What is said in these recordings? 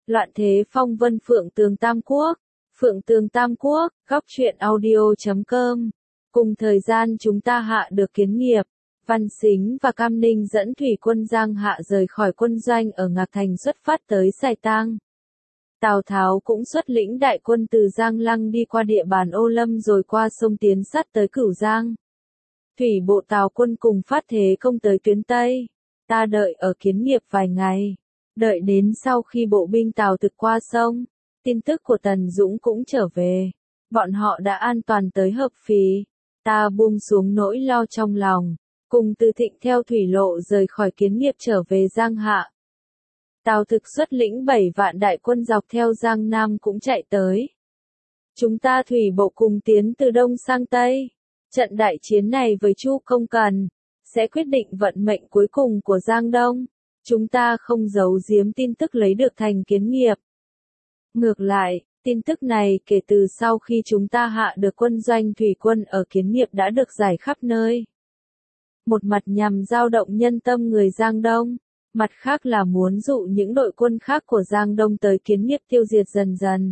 Loạn thế phong vân Phượng Tường Tam Quốc. Phượng Tường Tam Quốc, góc truyện audio.com. Cùng thời gian chúng ta hạ được kiến nghiệp. Văn Sính và Cam Ninh dẫn thủy quân Giang Hạ rời khỏi quân doanh ở Ngạc Thành xuất phát tới Sài Tang. Tào Tháo cũng xuất lĩnh đại quân từ Giang Lăng đi qua địa bàn Ô Lâm rồi qua sông tiến sát tới Cửu Giang. Thủy bộ Tào quân cùng phát thế công tới tuyến Tây. Ta đợi ở kiến nghiệp vài ngày. Đợi đến sau khi bộ binh Tào thực qua sông, tin tức của Tần Dũng cũng trở về. Bọn họ đã an toàn tới Hợp Phì. Ta buông xuống nỗi lo trong lòng, cùng Từ Thịnh theo thủy lộ rời khỏi kiến nghiệp trở về Giang Hạ. Tào thực xuất lĩnh 7 vạn đại quân dọc theo Giang Nam cũng chạy tới. Chúng ta thủy bộ cùng tiến từ Đông sang Tây. Trận đại chiến này với Chu Công Cần sẽ quyết định vận mệnh cuối cùng của Giang Đông. Chúng ta không giấu giếm tin tức lấy được thành kiến nghiệp. Ngược lại, tin tức này kể từ sau khi chúng ta hạ được quân doanh thủy quân ở kiến nghiệp đã được giải khắp nơi. Một mặt nhằm dao động nhân tâm người Giang Đông, mặt khác là muốn dụ những đội quân khác của Giang Đông tới kiến nghiệp tiêu diệt dần dần.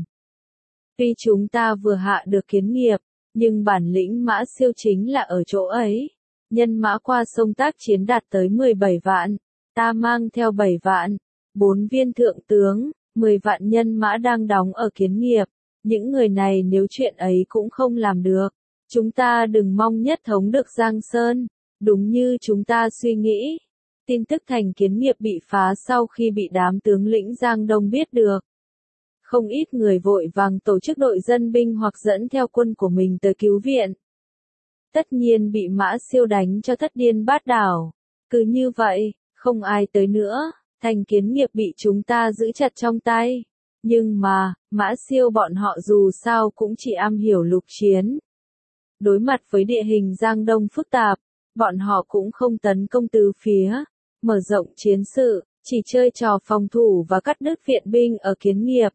Tuy chúng ta vừa hạ được kiến nghiệp, nhưng bản lĩnh Mã Siêu chính là ở chỗ ấy. Nhân mã qua sông tác chiến đạt tới 17 vạn. Ta mang theo 7 vạn, 4 viên thượng tướng, 10 vạn nhân mã đang đóng ở kiến nghiệp. Những người này nếu chuyện ấy cũng không làm được, chúng ta đừng mong nhất thống được Giang Sơn. Đúng như chúng ta suy nghĩ, tin tức thành kiến nghiệp bị phá sau khi bị đám tướng lĩnh Giang Đông biết được. Không ít người vội vàng tổ chức đội dân binh hoặc dẫn theo quân của mình tới cứu viện. Tất nhiên bị Mã Siêu đánh cho thất điên bát đảo. Cứ như vậy, không ai tới nữa, thành kiến nghiệp bị chúng ta giữ chặt trong tay. Nhưng mà, Mã Siêu bọn họ dù sao cũng chỉ am hiểu lục chiến. Đối mặt với địa hình Giang Đông phức tạp, bọn họ cũng không tấn công từ phía, mở rộng chiến sự, chỉ chơi trò phòng thủ và cắt đứt viện binh ở kiến nghiệp.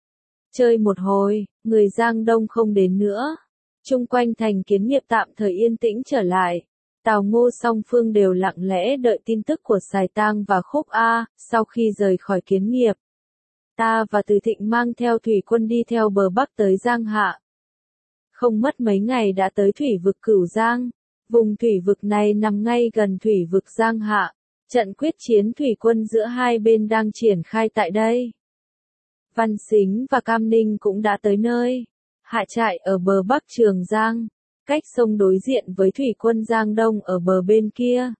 Chơi một hồi, người Giang Đông không đến nữa. Chung quanh thành kiến nghiệp tạm thời yên tĩnh trở lại. Tào Ngô song phương đều lặng lẽ đợi tin tức của Sài Tang và Khúc A. Sau khi rời khỏi kiến nghiệp, ta và Từ Thịnh mang theo thủy quân đi theo bờ bắc tới Giang Hạ. Không mất mấy ngày đã tới thủy vực Cửu Giang. Vùng thủy vực này nằm ngay gần thủy vực Giang Hạ. Trận quyết chiến thủy quân giữa hai bên đang triển khai tại đây. Văn Sính và Cam Ninh cũng đã tới nơi. Hạ trại ở bờ bắc Trường Giang, cách sông đối diện với thủy quân Giang Đông ở bờ bên kia.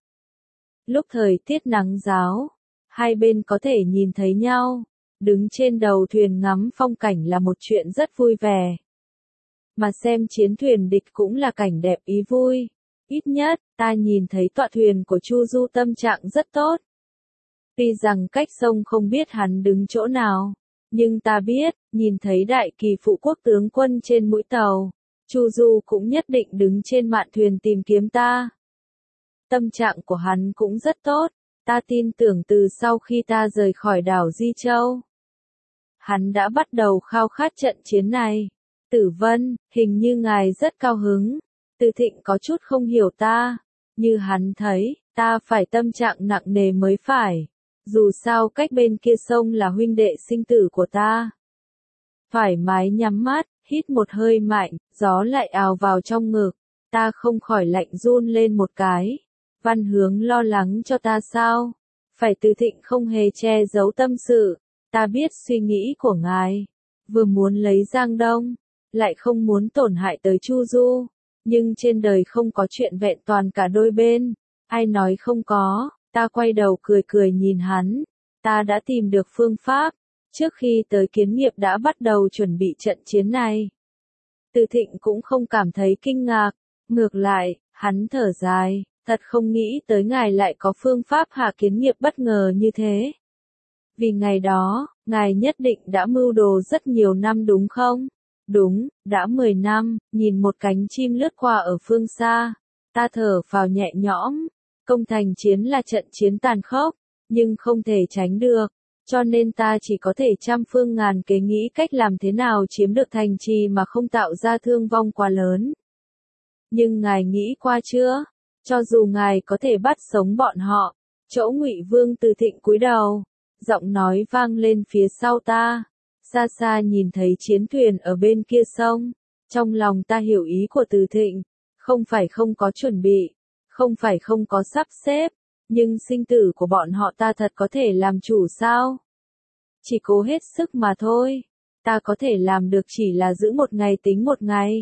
Lúc thời tiết nắng ráo, hai bên có thể nhìn thấy nhau, đứng trên đầu thuyền ngắm phong cảnh là một chuyện rất vui vẻ. Mà xem chiến thuyền địch cũng là cảnh đẹp ý vui. Ít nhất, ta nhìn thấy tọa thuyền của Chu Du tâm trạng rất tốt. Tuy rằng cách sông không biết hắn đứng chỗ nào, nhưng ta biết, nhìn thấy đại kỳ phụ quốc tướng quân trên mũi tàu, Chu Du cũng nhất định đứng trên mạn thuyền tìm kiếm ta. Tâm trạng của hắn cũng rất tốt, ta tin tưởng từ sau khi ta rời khỏi đảo Di Châu, hắn đã bắt đầu khao khát trận chiến này. Tử Vân, hình như ngài rất cao hứng. Từ Thịnh có chút không hiểu ta, như hắn thấy, ta phải tâm trạng nặng nề mới phải. Dù sao cách bên kia sông là huynh đệ sinh tử của ta. Thoải mái nhắm mắt, hít một hơi mạnh, gió lại ào vào trong ngực. Ta không khỏi lạnh run lên một cái. Văn Hướng lo lắng cho ta sao? Phải Từ Thịnh không hề che giấu tâm sự. Ta biết suy nghĩ của ngài. Vừa muốn lấy Giang Đông, lại không muốn tổn hại tới Chu Du. Nhưng trên đời không có chuyện vẹn toàn cả đôi bên. Ai nói không có? Ta quay đầu cười cười nhìn hắn. Ta đã tìm được phương pháp. Trước khi tới kiến nghiệp đã bắt đầu chuẩn bị trận chiến này. Từ Thịnh cũng không cảm thấy kinh ngạc. Ngược lại, hắn thở dài. Thật không nghĩ tới ngài lại có phương pháp hạ kiến nghiệp bất ngờ như thế. Vì ngày đó, ngài nhất định đã mưu đồ rất nhiều năm đúng không? Đúng, đã 10 năm, nhìn một cánh chim lướt qua ở phương xa. Ta thở phào nhẹ nhõm. Công thành chiến là trận chiến tàn khốc, nhưng không thể tránh được, cho nên ta chỉ có thể trăm phương ngàn kế nghĩ cách làm thế nào chiếm được thành trì mà không tạo ra thương vong quá lớn. Nhưng ngài nghĩ qua chưa? Cho dù ngài có thể bắt sống bọn họ, chỗ Ngụy Vương Từ Thịnh cúi đầu, Giọng nói vang lên phía sau ta. Xa xa nhìn thấy chiến thuyền ở bên kia sông. Trong lòng ta hiểu ý của Từ Thịnh. Không phải không có chuẩn bị. Không phải không có sắp xếp. Nhưng sinh tử của bọn họ ta thật có thể làm chủ sao? Chỉ cố hết sức mà thôi. Ta có thể làm được chỉ là giữ một ngày tính một ngày.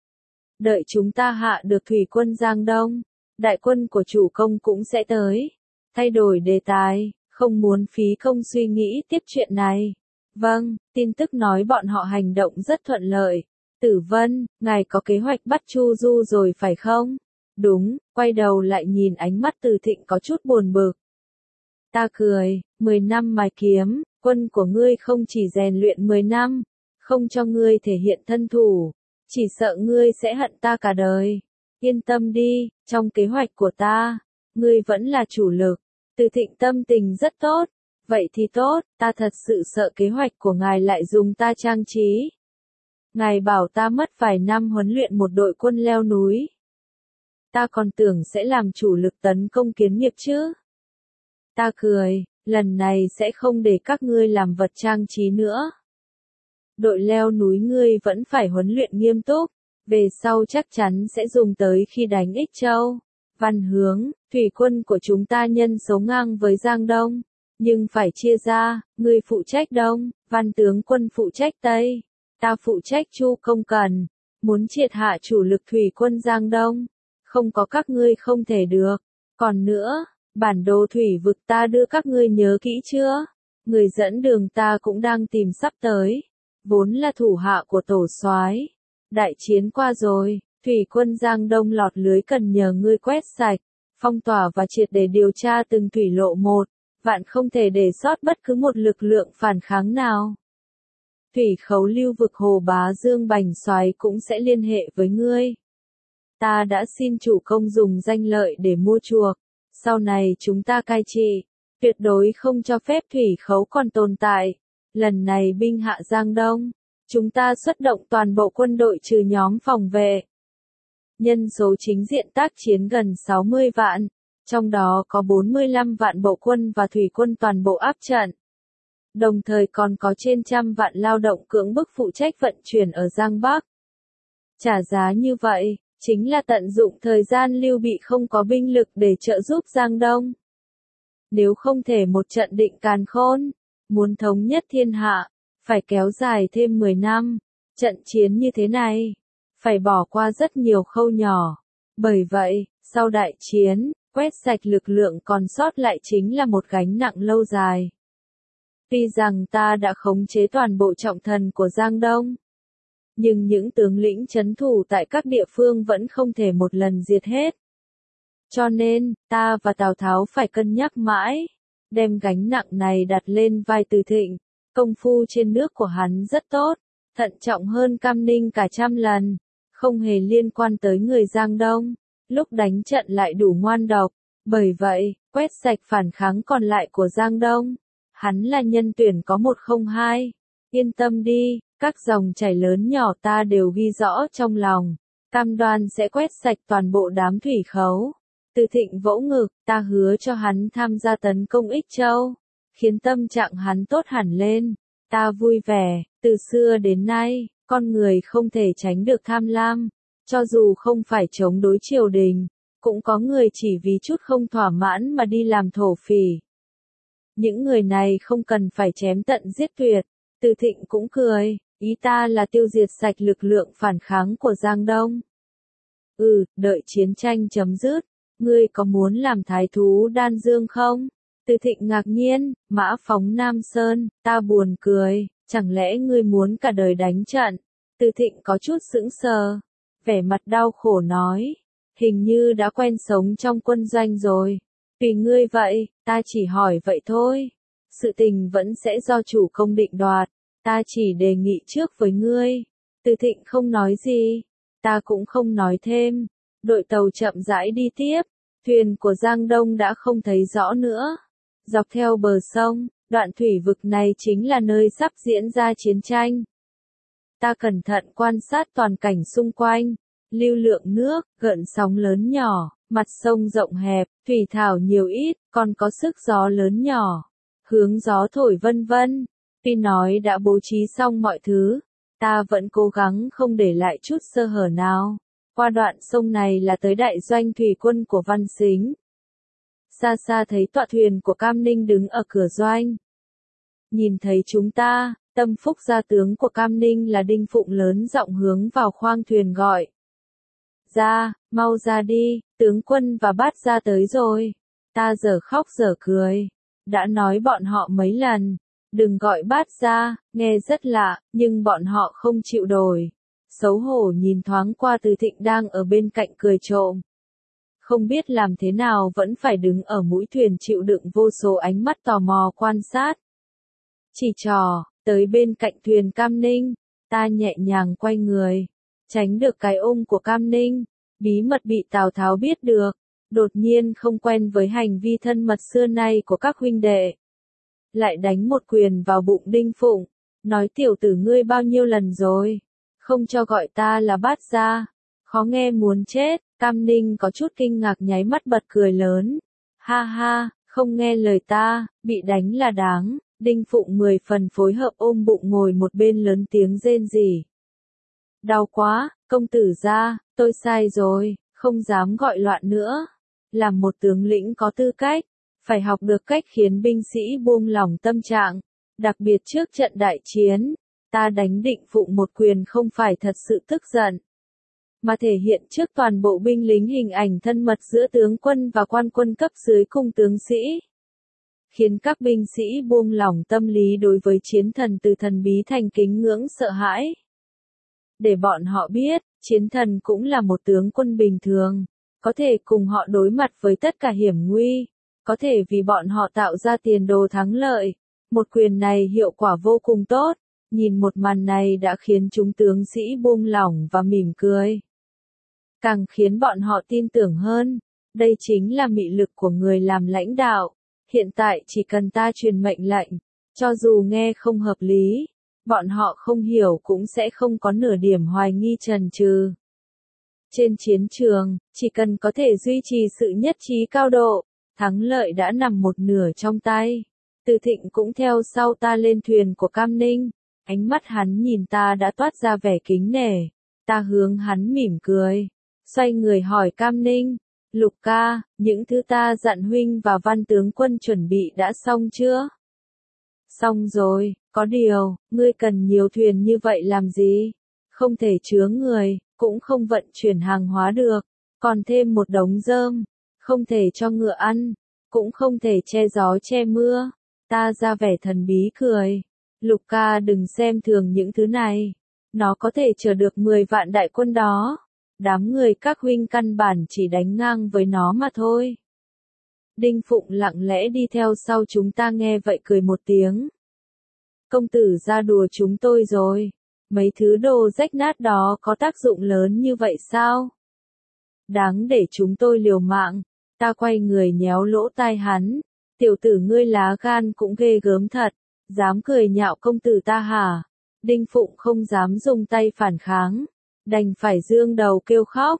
Đợi chúng ta hạ được thủy quân Giang Đông. Đại quân của chủ công cũng sẽ tới. Thay đổi đề tài, không muốn phí công suy nghĩ tiếp chuyện này. Vâng, tin tức nói bọn họ hành động rất thuận lợi. Tử Vân, ngài có kế hoạch bắt Chu Du rồi phải không? Đúng, quay đầu lại nhìn ánh mắt Từ Thịnh có chút buồn bực. Ta cười, 10 năm mài kiếm, quân của ngươi không chỉ rèn luyện 10 năm, không cho ngươi thể hiện thân thủ, chỉ sợ ngươi sẽ hận ta cả đời. Yên tâm đi, trong kế hoạch của ta, ngươi vẫn là chủ lực. Từ Thịnh tâm tình rất tốt. Vậy thì tốt, ta thật sự sợ kế hoạch của ngài lại dùng ta trang trí. Ngài bảo ta mất vài năm huấn luyện một đội quân leo núi. Ta còn tưởng sẽ làm chủ lực tấn công Kiến Nghiệp chứ. Ta cười, lần này sẽ không để các ngươi làm vật trang trí nữa. Đội leo núi ngươi vẫn phải huấn luyện nghiêm túc, về sau chắc chắn sẽ dùng tới khi đánh Ích Châu. Văn Hướng, thủy quân của chúng ta nhân số ngang với Giang Đông, nhưng phải chia ra, ngươi phụ trách Đông, Văn tướng quân phụ trách Tây, ta phụ trách Chu Công Cần, muốn triệt hạ chủ lực thủy quân Giang Đông, không có các ngươi không thể được. Còn nữa, bản đồ thủy vực ta đưa các ngươi nhớ kỹ chưa? Người dẫn đường ta cũng đang tìm sắp tới, vốn là thủ hạ của tổ soái. Đại chiến qua rồi, thủy quân Giang Đông lọt lưới cần nhờ ngươi quét sạch, phong tỏa và triệt để điều tra từng thủy lộ một, vạn không thể để sót bất cứ một lực lượng phản kháng nào. Thủy khấu lưu vực Hồ Bá Dương Bành Soái cũng sẽ liên hệ với ngươi. Ta đã xin chủ công dùng danh lợi để mua chuộc, sau này chúng ta cai trị, tuyệt đối không cho phép thủy khấu còn tồn tại. Lần này binh hạ Giang Đông, chúng ta xuất động toàn bộ quân đội trừ nhóm phòng vệ. Nhân số chính diện tác chiến gần 60 vạn, trong đó có 45 vạn bộ quân và thủy quân toàn bộ áp trận. Đồng thời còn có trên 100 vạn lao động cưỡng bức phụ trách vận chuyển ở Giang Bắc. Trả giá như vậy, chính là tận dụng thời gian Lưu Bị không có binh lực để trợ giúp Giang Đông. Nếu không thể một trận định càn khôn, muốn thống nhất thiên hạ, phải kéo dài thêm 10 năm. Trận chiến như thế này, phải bỏ qua rất nhiều khâu nhỏ. Bởi vậy, sau đại chiến, quét sạch lực lượng còn sót lại chính là một gánh nặng lâu dài. Tuy rằng ta đã khống chế toàn bộ trọng thần của Giang Đông, nhưng những tướng lĩnh trấn thủ tại các địa phương vẫn không thể một lần diệt hết. Cho nên, ta và Tào Tháo phải cân nhắc mãi, đem gánh nặng này đặt lên vai Từ Thịnh. Công phu trên nước của hắn rất tốt, thận trọng hơn Cam Ninh cả 100 lần, không hề liên quan tới người Giang Đông, lúc đánh trận lại đủ ngoan độc. Bởi vậy, quét sạch phản kháng còn lại của Giang Đông, hắn là nhân tuyển có 102. Yên tâm đi, các dòng chảy lớn nhỏ ta đều ghi rõ trong lòng, cam đoan sẽ quét sạch toàn bộ đám thủy khấu. Từ Thịnh vỗ ngực, ta hứa cho hắn tham gia tấn công Ích Châu, khiến tâm trạng hắn tốt hẳn lên. Ta vui vẻ, từ xưa đến nay, con người không thể tránh được tham lam, cho dù không phải chống đối triều đình, cũng có người chỉ vì chút không thỏa mãn mà đi làm thổ phỉ. Những người này không cần phải chém tận giết tuyệt. Từ Thịnh cũng cười, ý ta là tiêu diệt sạch lực lượng phản kháng của Giang Đông. Đợi chiến tranh chấm dứt, ngươi có muốn làm thái thú Đan Dương không? Từ Thịnh ngạc nhiên, mã phóng Nam Sơn, ta buồn cười, chẳng lẽ ngươi muốn cả đời đánh trận? Từ Thịnh có chút sững sờ, vẻ mặt đau khổ nói, hình như đã quen sống trong quân doanh rồi. Tùy ngươi vậy, ta chỉ hỏi vậy thôi. Sự tình vẫn sẽ do chủ công định đoạt, ta chỉ đề nghị trước với ngươi. Từ Thịnh không nói gì, ta cũng không nói thêm. Đội tàu chậm rãi đi tiếp, thuyền của Giang Đông đã không thấy rõ nữa. Dọc theo bờ sông, đoạn thủy vực này chính là nơi sắp diễn ra chiến tranh. Ta cẩn thận quan sát toàn cảnh xung quanh, lưu lượng nước, gợn sóng lớn nhỏ, mặt sông rộng hẹp, thủy thảo nhiều ít, còn có sức gió lớn nhỏ. hướng gió thổi vân vân. Tuy nói đã bố trí xong mọi thứ, ta vẫn cố gắng không để lại chút sơ hở nào. Qua đoạn sông này là tới đại doanh thủy quân của Văn Sính. Xa xa thấy tọa thuyền của Cam Ninh đứng ở cửa doanh. Nhìn thấy chúng ta, tâm phúc gia tướng của Cam Ninh là Đinh Phụng lớn giọng hướng vào khoang thuyền gọi. Ra, mau ra đi, tướng quân và Bát Gia tới rồi. Ta giờ khóc giờ cười. Đã nói bọn họ mấy lần, đừng gọi Bát Gia, nghe rất lạ, nhưng bọn họ không chịu đổi. Xấu hổ nhìn thoáng qua Từ Thịnh đang ở bên cạnh cười trộm. Không biết làm thế nào vẫn phải đứng ở mũi thuyền chịu đựng vô số ánh mắt tò mò quan sát. Chỉ trò, tới bên cạnh thuyền Cam Ninh, ta nhẹ nhàng quay người, tránh được cái ôm của Cam Ninh, bí mật bị Tào Tháo biết được, đột nhiên không quen với hành vi thân mật xưa nay của các huynh đệ. Lại đánh một quyền vào bụng Đinh Phụng, nói tiểu tử ngươi bao nhiêu lần rồi, không cho gọi ta là Bát Gia, khó nghe muốn chết. Cam Ninh có chút kinh ngạc nháy mắt bật cười lớn. Ha ha, không nghe lời ta, bị đánh là đáng. Đinh Phụng 10 phần phối hợp ôm bụng ngồi một bên lớn tiếng rên rỉ. Đau quá, công tử gia, tôi sai rồi, không dám gọi loạn nữa. Làm một tướng lĩnh có tư cách, phải học được cách khiến binh sĩ buông lỏng tâm trạng. Đặc biệt trước trận đại chiến, ta đánh Đinh Phụng một quyền không phải thật sự tức giận, mà thể hiện trước toàn bộ binh lính hình ảnh thân mật giữa tướng quân và quan quân cấp dưới cùng tướng sĩ. Khiến các binh sĩ buông lỏng tâm lý đối với chiến thần từ thần bí thành kính ngưỡng sợ hãi. Để bọn họ biết, chiến thần cũng là một tướng quân bình thường, có thể cùng họ đối mặt với tất cả hiểm nguy, có thể vì bọn họ tạo ra tiền đồ thắng lợi. Một quyền này hiệu quả vô cùng tốt, nhìn một màn này đã khiến chúng tướng sĩ buông lỏng và mỉm cười. Càng khiến bọn họ tin tưởng hơn, đây chính là mị lực của người làm lãnh đạo. Hiện tại chỉ cần ta truyền mệnh lệnh, cho dù nghe không hợp lý, bọn họ không hiểu cũng sẽ không có nửa điểm hoài nghi chần chừ. Trên chiến trường, chỉ cần có thể duy trì sự nhất trí cao độ, thắng lợi đã nằm một nửa trong tay. Từ Thịnh cũng theo sau ta lên thuyền của Cam Ninh, ánh mắt hắn nhìn ta đã toát ra vẻ kính nể. Ta hướng hắn mỉm cười, xoay người hỏi Cam Ninh. Lục ca, những thứ ta dặn huynh và Văn tướng quân chuẩn bị đã xong chưa? Xong rồi, có điều, ngươi cần nhiều thuyền như vậy làm gì? Không thể chứa người, cũng không vận chuyển hàng hóa được, còn thêm một đống rơm, không thể cho ngựa ăn, cũng không thể che gió che mưa. Ta ra vẻ thần bí cười. Lục ca đừng xem thường những thứ này, nó có thể chở được 10 vạn đại quân đó. Đám người các huynh căn bản chỉ đánh ngang với nó mà thôi. Đinh Phụng lặng lẽ đi theo sau chúng ta nghe vậy cười một tiếng. Công tử ra đùa chúng tôi rồi, mấy thứ đồ rách nát đó có tác dụng lớn như vậy sao? Đáng để chúng tôi liều mạng. Ta quay người nhéo lỗ tai hắn. Tiểu tử ngươi lá gan cũng ghê gớm thật, dám cười nhạo công tử ta hả? Đinh Phụng không dám dùng tay phản kháng, đành phải dương đầu kêu khóc.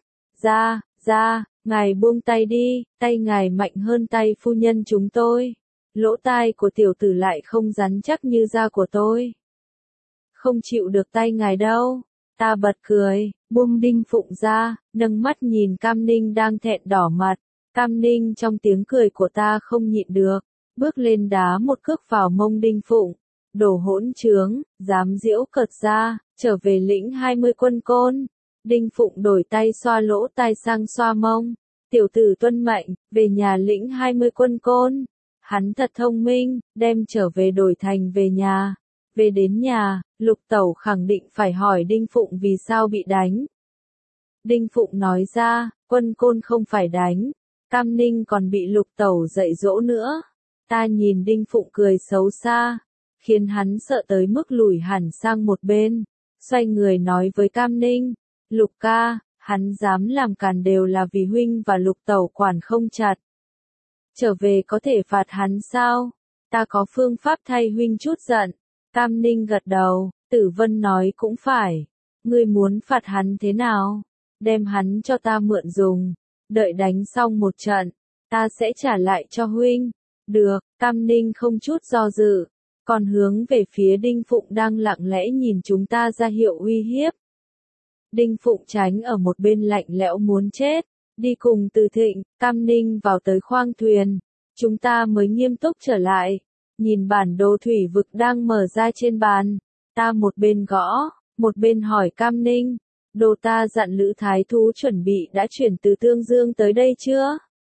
Ra, ngài buông tay đi, tay ngài mạnh hơn tay phu nhân chúng tôi. Lỗ tai của tiểu tử lại không rắn chắc như da của tôi. Không chịu được tay ngài đâu. Ta bật cười, buông Đinh Phụng ra, nâng mắt nhìn Cam Ninh đang thẹn đỏ mặt. Cam Ninh trong tiếng cười của ta không nhịn được, bước lên đá một cước vào mông Đinh Phụng. Đồ hỗn trướng, dám giễu cợt ra, trở về lĩnh 20 quân côn. Đinh Phụng đổi tay xoa lỗ tai sang xoa mông. Tiểu tử tuân mệnh, về nhà lĩnh 20 quân côn. Hắn thật thông minh, đem trở về đổi thành về nhà. Về đến nhà, Lục Tẩu khẳng định phải hỏi Đinh Phụng vì sao bị đánh. Đinh Phụng nói ra, quân côn không phải đánh. Cam Ninh còn bị Lục Tẩu dạy dỗ nữa. Ta nhìn Đinh Phụng cười xấu xa, khiến hắn sợ tới mức lùi hẳn sang một bên. Xoay người nói với Cam Ninh, Lục ca, hắn dám làm càn đều là vì huynh và Lục Tẩu quản không chặt. Trở về có thể phạt hắn sao? Ta có phương pháp thay huynh chút giận. Cam Ninh gật đầu, Tử Vân nói cũng phải. Ngươi muốn phạt hắn thế nào? Đem hắn cho ta mượn dùng. Đợi đánh xong một trận, ta sẽ trả lại cho huynh. Được, Cam Ninh không chút do dự, còn hướng về phía Đinh Phụng đang lặng lẽ nhìn chúng ta ra hiệu uy hiếp. Đinh Phụng tránh ở một bên lạnh lẽo muốn chết, đi cùng Từ Thịnh, Cam Ninh vào tới khoang thuyền. Chúng ta mới nghiêm túc trở lại, nhìn bản đồ thủy vực đang mở ra trên bàn. Ta một bên gõ, một bên hỏi Cam Ninh, đồ ta dặn Lữ Thái Thú chuẩn bị đã chuyển từ Tương Dương tới đây chưa?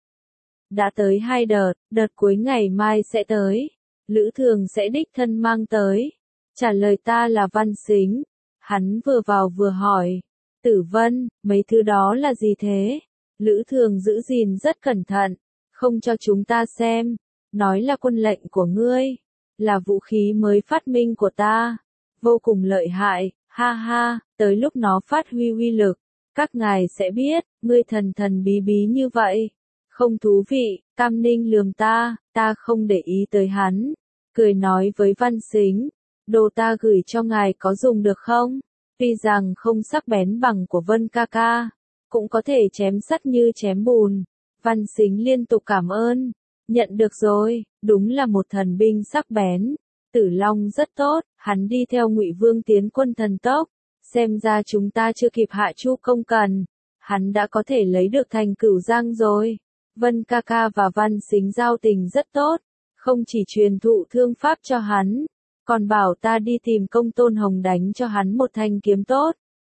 Đã tới 2 đợt cuối ngày mai sẽ tới. Lữ Thường sẽ đích thân mang tới. Trả lời ta là Văn Sính. Hắn vừa vào vừa hỏi, Tử Vân, mấy thứ đó là gì thế? Lữ Thường giữ gìn rất cẩn thận, không cho chúng ta xem, nói là quân lệnh của ngươi, là vũ khí mới phát minh của ta, vô cùng lợi hại, ha ha, tới lúc nó phát huy uy lực, các ngài sẽ biết, ngươi thần thần bí bí như vậy. Không thú vị, Cam Ninh lườm ta không để ý tới hắn, cười nói với Văn Sính, đồ ta gửi cho ngài có dùng được không? Tuy rằng không sắc bén bằng của Vân ca ca, cũng có thể chém sắt như chém bùn. Văn Sính liên tục cảm ơn, nhận được rồi, đúng là một thần binh sắc bén. Tử Long rất tốt, hắn đi theo Ngụy Vương tiến quân thần tốc, xem ra chúng ta chưa kịp hạ Chu Công Cần, hắn đã có thể lấy được thành Cửu Giang rồi. Vân ca ca và Văn Sính giao tình rất tốt, không chỉ truyền thụ thương pháp cho hắn, còn bảo ta đi tìm Công Tôn Hồng đánh cho hắn một thanh kiếm tốt.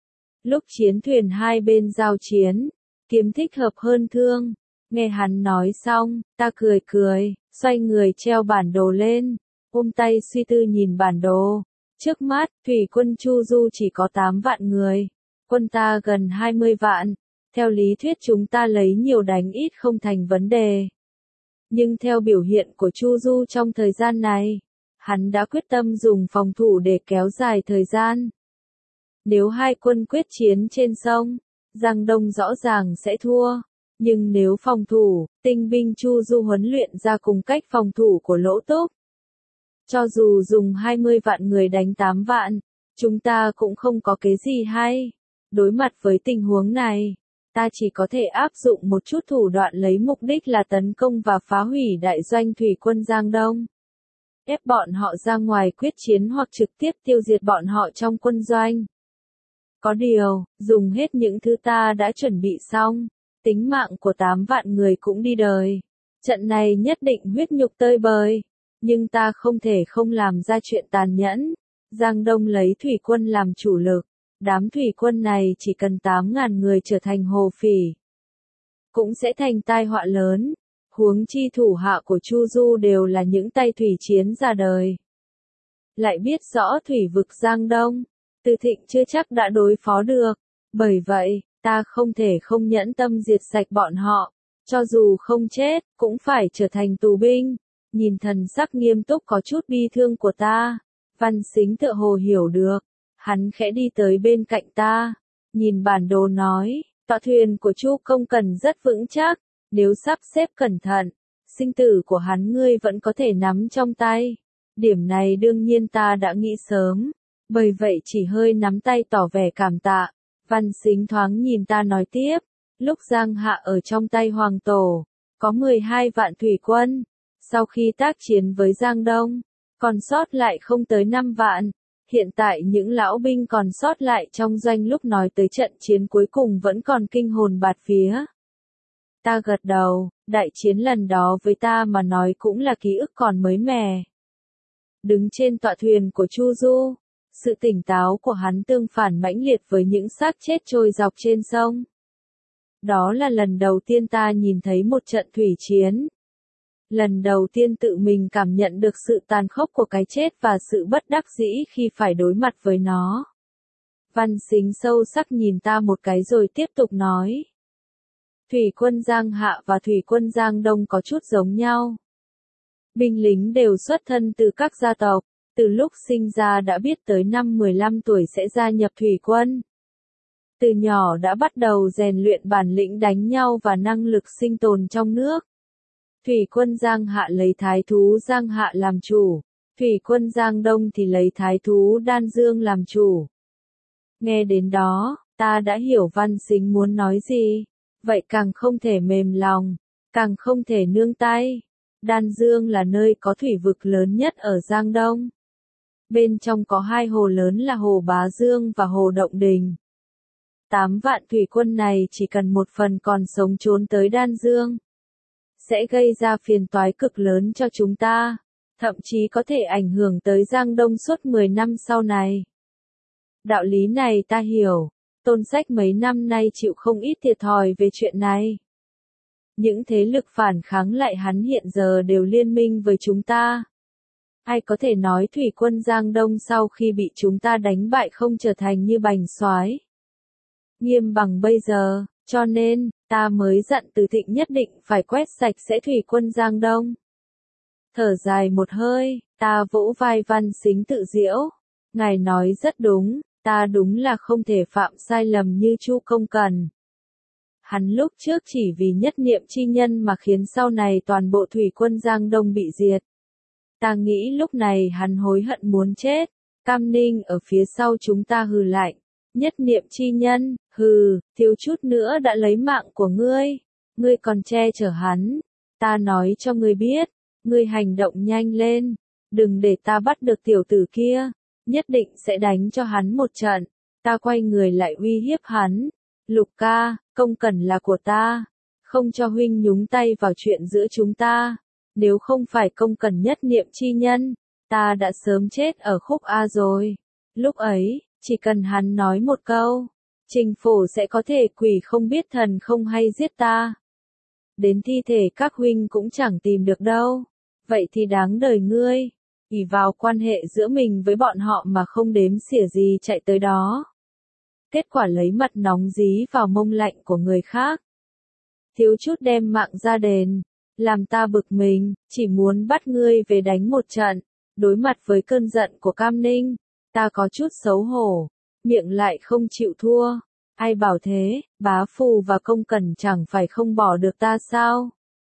Lúc chiến thuyền hai bên giao chiến, kiếm thích hợp hơn thương. Nghe hắn nói xong, ta cười, xoay người treo bản đồ lên, ôm tay suy tư nhìn bản đồ. Trước mắt, thủy quân Chu Du chỉ có 8 vạn người, quân ta gần 20 vạn. Theo lý thuyết chúng ta lấy nhiều đánh ít không thành vấn đề. Nhưng theo biểu hiện của Chu Du trong thời gian này, hắn đã quyết tâm dùng phòng thủ để kéo dài thời gian. Nếu hai quân quyết chiến trên sông, Giang Đông rõ ràng sẽ thua. Nhưng nếu phòng thủ, tinh binh Chu Du huấn luyện ra cùng cách phòng thủ của Lỗ Túc. Cho dù dùng 20 vạn người đánh 8 vạn, chúng ta cũng không có cái gì hay. Đối mặt với tình huống này, ta chỉ có thể áp dụng một chút thủ đoạn lấy mục đích là tấn công và phá hủy đại doanh thủy quân Giang Đông. Ép bọn họ ra ngoài quyết chiến hoặc trực tiếp tiêu diệt bọn họ trong quân doanh. Có điều, dùng hết những thứ ta đã chuẩn bị xong, tính mạng của 8 vạn người cũng đi đời. Trận này nhất định huyết nhục tơi bời, nhưng ta không thể không làm ra chuyện tàn nhẫn. Giang Đông lấy thủy quân làm chủ lực, đám thủy quân này chỉ cần 8.000 người trở thành hồ phỉ, cũng sẽ thành tai họa lớn. Huống chi thủ hạ của Chu Du đều là những tay thủy chiến ra đời. Lại biết rõ thủy vực Giang Đông, Từ Thịnh chưa chắc đã đối phó được. Bởi vậy, ta không thể không nhẫn tâm diệt sạch bọn họ. Cho dù không chết, cũng phải trở thành tù binh. Nhìn thần sắc nghiêm túc có chút bi thương của ta, Văn Sính tựa hồ hiểu được. Hắn khẽ đi tới bên cạnh ta, nhìn bản đồ nói, tọa thuyền của Chu Công Cần rất vững chắc. Nếu sắp xếp cẩn thận, sinh tử của hắn ngươi vẫn có thể nắm trong tay. Điểm này đương nhiên ta đã nghĩ sớm, bởi vậy chỉ hơi nắm tay tỏ vẻ cảm tạ. Văn Sính thoáng nhìn ta nói tiếp, lúc Giang Hạ ở trong tay Hoàng Tổ, có 12 vạn thủy quân. Sau khi tác chiến với Giang Đông, còn sót lại không tới 5 vạn. Hiện tại những lão binh còn sót lại trong doanh lúc nói tới trận chiến cuối cùng vẫn còn kinh hồn bạt vía. Ta gật đầu, đại chiến lần đó với ta mà nói cũng là ký ức còn mới mẻ. Đứng trên tọa thuyền của Chu Du, sự tỉnh táo của hắn tương phản mãnh liệt với những xác chết trôi dọc trên sông. Đó là lần đầu tiên ta nhìn thấy một trận thủy chiến. Lần đầu tiên tự mình cảm nhận được sự tàn khốc của cái chết và sự bất đắc dĩ khi phải đối mặt với nó. Văn Sính sâu sắc nhìn ta một cái rồi tiếp tục nói. Thủy quân Giang Hạ và thủy quân Giang Đông có chút giống nhau. Binh lính đều xuất thân từ các gia tộc, từ lúc sinh ra đã biết tới năm 15 tuổi sẽ gia nhập thủy quân. Từ nhỏ đã bắt đầu rèn luyện bản lĩnh đánh nhau và năng lực sinh tồn trong nước. Thủy quân Giang Hạ lấy thái thú Giang Hạ làm chủ, thủy quân Giang Đông thì lấy thái thú Đan Dương làm chủ. Nghe đến đó, ta đã hiểu Văn Sính muốn nói gì. Vậy càng không thể mềm lòng, càng không thể nương tay. Đan Dương là nơi có thủy vực lớn nhất ở Giang Đông. Bên trong có 2 hồ lớn là Hồ Bá Dương và Hồ Động Đình. 8 vạn thủy quân này chỉ cần một phần còn sống trốn tới Đan Dương, sẽ gây ra phiền toái cực lớn cho chúng ta, thậm chí có thể ảnh hưởng tới Giang Đông suốt 10 năm sau này. Đạo lý này ta hiểu, Tôn Sách mấy năm nay chịu không ít thiệt thòi về chuyện này. Những thế lực phản kháng lại hắn hiện giờ đều liên minh với chúng ta. Ai có thể nói thủy quân Giang Đông sau khi bị chúng ta đánh bại không trở thành như bành soái nghiêm bằng bây giờ, cho nên, ta mới dặn Từ Thịnh nhất định phải quét sạch sẽ thủy quân Giang Đông. Thở dài một hơi, ta vỗ vai Văn Sính tự giễu. Ngài nói rất đúng, ta đúng là không thể phạm sai lầm như Chu Công Cần. Hắn lúc trước chỉ vì nhất niệm chi nhân mà khiến sau này toàn bộ thủy quân Giang Đông bị diệt. Ta nghĩ lúc này hắn hối hận muốn chết. Cam Ninh ở phía sau chúng ta hừ lạnh. Nhất niệm chi nhân, hừ, thiếu chút nữa đã lấy mạng của ngươi. Ngươi còn che chở hắn. Ta nói cho ngươi biết, ngươi hành động nhanh lên. Đừng để ta bắt được tiểu tử kia. Nhất định sẽ đánh cho hắn một trận. Ta quay người lại uy hiếp hắn. Lục ca, Công Cần là của ta. Không cho huynh nhúng tay vào chuyện giữa chúng ta. Nếu không phải Công Cần nhất niệm chi nhân, ta đã sớm chết ở khúc A rồi. Lúc ấy, chỉ cần hắn nói một câu, Trình Phổ sẽ có thể quỷ không biết thần không hay giết ta. Đến thi thể các huynh cũng chẳng tìm được đâu. Vậy thì đáng đời ngươi. Ỷ vào quan hệ giữa mình với bọn họ mà không đếm xỉa gì chạy tới đó. Kết quả lấy mặt nóng dí vào mông lạnh của người khác. Thiếu chút đem mạng ra đền. Làm ta bực mình, chỉ muốn bắt ngươi về đánh một trận. Đối mặt với cơn giận của Cam Ninh, ta có chút xấu hổ, miệng lại không chịu thua. Ai bảo thế, Bá Phù và Công Cần chẳng phải không bỏ được ta sao?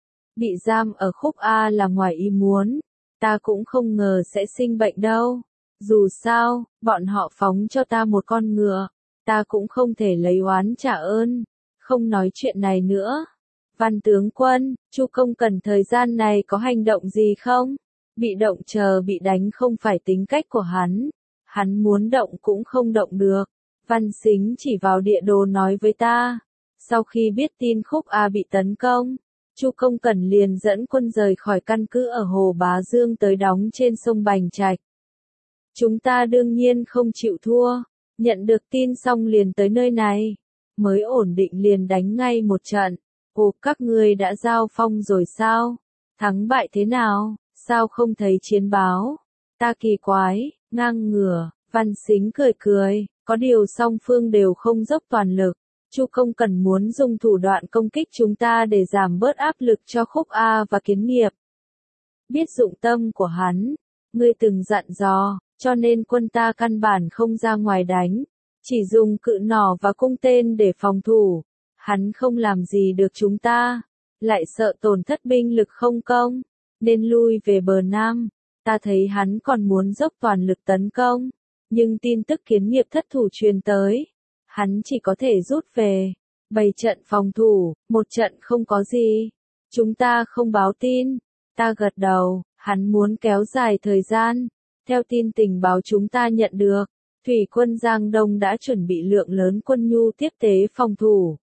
Bị giam ở khúc A là ngoài ý muốn, ta cũng không ngờ sẽ sinh bệnh đâu. Dù sao, bọn họ phóng cho ta một con ngựa, ta cũng không thể lấy oán trả ơn. Không nói chuyện này nữa. Văn tướng quân, Chu Công Cần thời gian này có hành động gì không? Bị động chờ bị đánh không phải tính cách của hắn. Hắn muốn động cũng không động được. Văn Sính chỉ vào địa đồ nói với ta. Sau khi biết tin khúc A bị tấn công, Chu Công Cần liền dẫn quân rời khỏi căn cứ ở Hồ Bá Dương tới đóng trên sông Bành Trạch. Chúng ta đương nhiên không chịu thua. Nhận được tin xong liền tới nơi này. Mới ổn định liền đánh ngay một trận. Ồ, các ngươi đã giao phong rồi sao? Thắng bại thế nào? Sao không thấy chiến báo? Ta kỳ quái, ngang ngửa, Văn Sính cười cười, có điều song phương đều không dốc toàn lực. Chu Công Cần muốn dùng thủ đoạn công kích chúng ta để giảm bớt áp lực cho khúc A và Kiến Nghiệp. Biết dụng tâm của hắn, ngươi từng dặn dò, cho nên quân ta căn bản không ra ngoài đánh, chỉ dùng cự nỏ và cung tên để phòng thủ. Hắn không làm gì được chúng ta, lại sợ tổn thất binh lực không công, nên lui về bờ Nam. Ta thấy hắn còn muốn dốc toàn lực tấn công, nhưng tin tức Kiến Nghiệp thất thủ truyền tới, hắn chỉ có thể rút về, bày trận phòng thủ, một trận không có gì. Chúng ta không báo tin. Ta gật đầu, hắn muốn kéo dài thời gian. Theo tin tình báo chúng ta nhận được, thủy quân Giang Đông đã chuẩn bị lượng lớn quân nhu tiếp tế phòng thủ.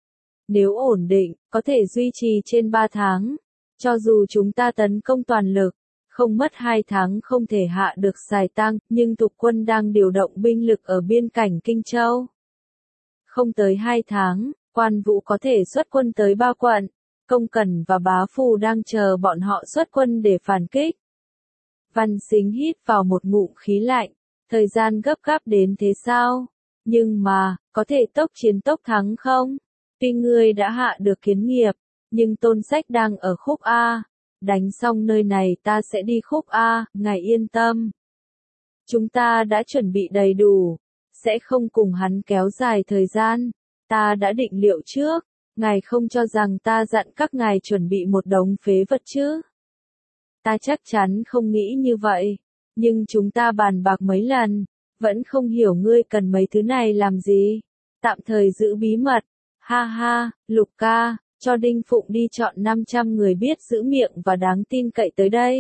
Nếu ổn định, có thể duy trì trên 3 tháng. Cho dù chúng ta tấn công toàn lực, không mất 2 tháng không thể hạ được Sài Tăng, nhưng tục quân đang điều động binh lực ở biên cảnh Kinh Châu. Không tới 2 tháng, Quan Vũ có thể xuất quân tới 3 quận. Công Cần và Bá Phù đang chờ bọn họ xuất quân để phản kích. Văn Sính hít vào một ngụm khí lạnh. Thời gian gấp gáp đến thế sao? Nhưng mà, có thể tốc chiến tốc thắng không? Tuy ngươi đã hạ được Kiến Nghiệp, nhưng Tôn Sách đang ở khúc A. Đánh xong nơi này ta sẽ đi khúc A, ngài yên tâm. Chúng ta đã chuẩn bị đầy đủ, sẽ không cùng hắn kéo dài thời gian. Ta đã định liệu trước, ngài không cho rằng ta dặn các ngài chuẩn bị một đống phế vật chứ? Ta chắc chắn không nghĩ như vậy, nhưng chúng ta bàn bạc mấy lần, vẫn không hiểu ngươi cần mấy thứ này làm gì. Tạm thời giữ bí mật. Ha ha, Lục ca, cho Đinh Phụng đi chọn 500 người biết giữ miệng và đáng tin cậy tới đây.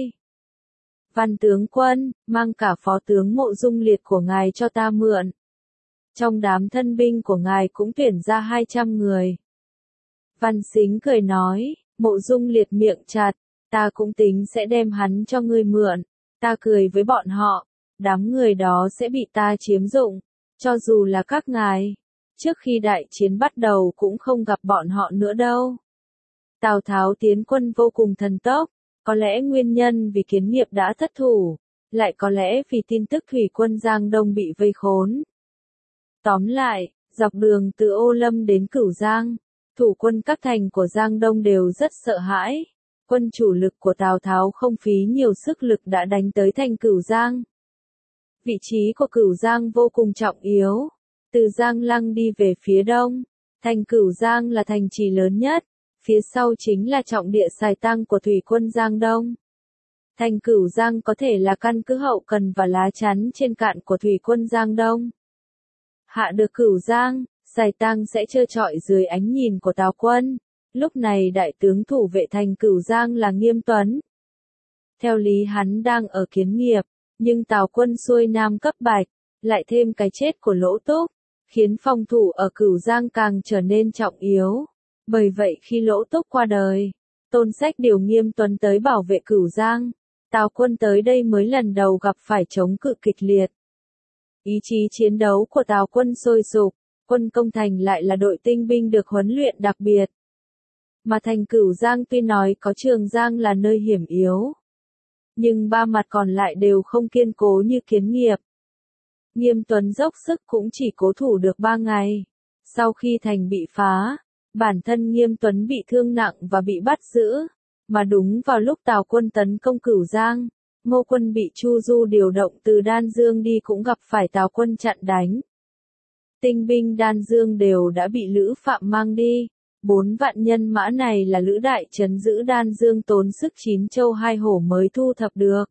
Văn tướng quân, mang cả phó tướng Mộ Dung Liệt của ngài cho ta mượn. Trong đám thân binh của ngài cũng tuyển ra 200 người. Văn Sính cười nói, Mộ Dung Liệt miệng chặt, ta cũng tính sẽ đem hắn cho ngươi mượn. Ta cười với bọn họ, đám người đó sẽ bị ta chiếm dụng, cho dù là các ngài. Trước khi đại chiến bắt đầu cũng không gặp bọn họ nữa đâu. Tào Tháo tiến quân vô cùng thần tốc, có lẽ nguyên nhân vì Kiến Nghiệp đã thất thủ, lại có lẽ vì tin tức thủy quân Giang Đông bị vây khốn. Tóm lại, dọc đường từ Ô Lâm đến Cửu Giang, thủ quân các thành của Giang Đông đều rất sợ hãi. Quân chủ lực của Tào Tháo không phí nhiều sức lực đã đánh tới thành Cửu Giang. Vị trí của Cửu Giang vô cùng trọng yếu. Từ Giang Lăng đi về phía đông, thành Cửu Giang là thành trì lớn nhất, phía sau chính là trọng địa xài tăng của thủy quân Giang Đông. Thành Cửu Giang có thể là căn cứ hậu cần và lá chắn trên cạn của thủy quân Giang Đông. Hạ được Cửu Giang, xài tăng sẽ trơ trọi dưới ánh nhìn của Tào quân. Lúc này đại tướng thủ vệ thành Cửu Giang là Nghiêm Tuấn. Theo lý hắn đang ở Kiến Nghiệp, nhưng Tào quân xuôi nam cấp bạch, lại thêm cái chết của Lỗ Túc, khiến phòng thủ ở Cửu Giang càng trở nên trọng yếu. Bởi vậy khi Lỗ Túc qua đời, Tôn Sách điều Nghiêm Tuấn tới bảo vệ Cửu Giang. Tào quân tới đây mới lần đầu gặp phải chống cự kịch liệt. Ý chí chiến đấu của Tào quân sôi sục, quân công thành lại là đội tinh binh được huấn luyện đặc biệt. Mà thành Cửu Giang tuy nói có Trường Giang là nơi hiểm yếu, nhưng ba mặt còn lại đều không kiên cố như Kiến Nghiệp. Nghiêm Tuấn dốc sức cũng chỉ cố thủ được 3 ngày. Sau khi thành bị phá, bản thân Nghiêm Tuấn bị thương nặng và bị bắt giữ. Mà đúng vào lúc Tào quân tấn công Cửu Giang, Ngô quân bị Chu Du điều động từ Đan Dương đi cũng gặp phải Tào quân chặn đánh. Tinh binh Đan Dương đều đã bị Lữ Phạm mang đi. 4 vạn nhân mã này là Lữ Đại trấn giữ Đan Dương tốn sức 9 châu 2 hổ mới thu thập được.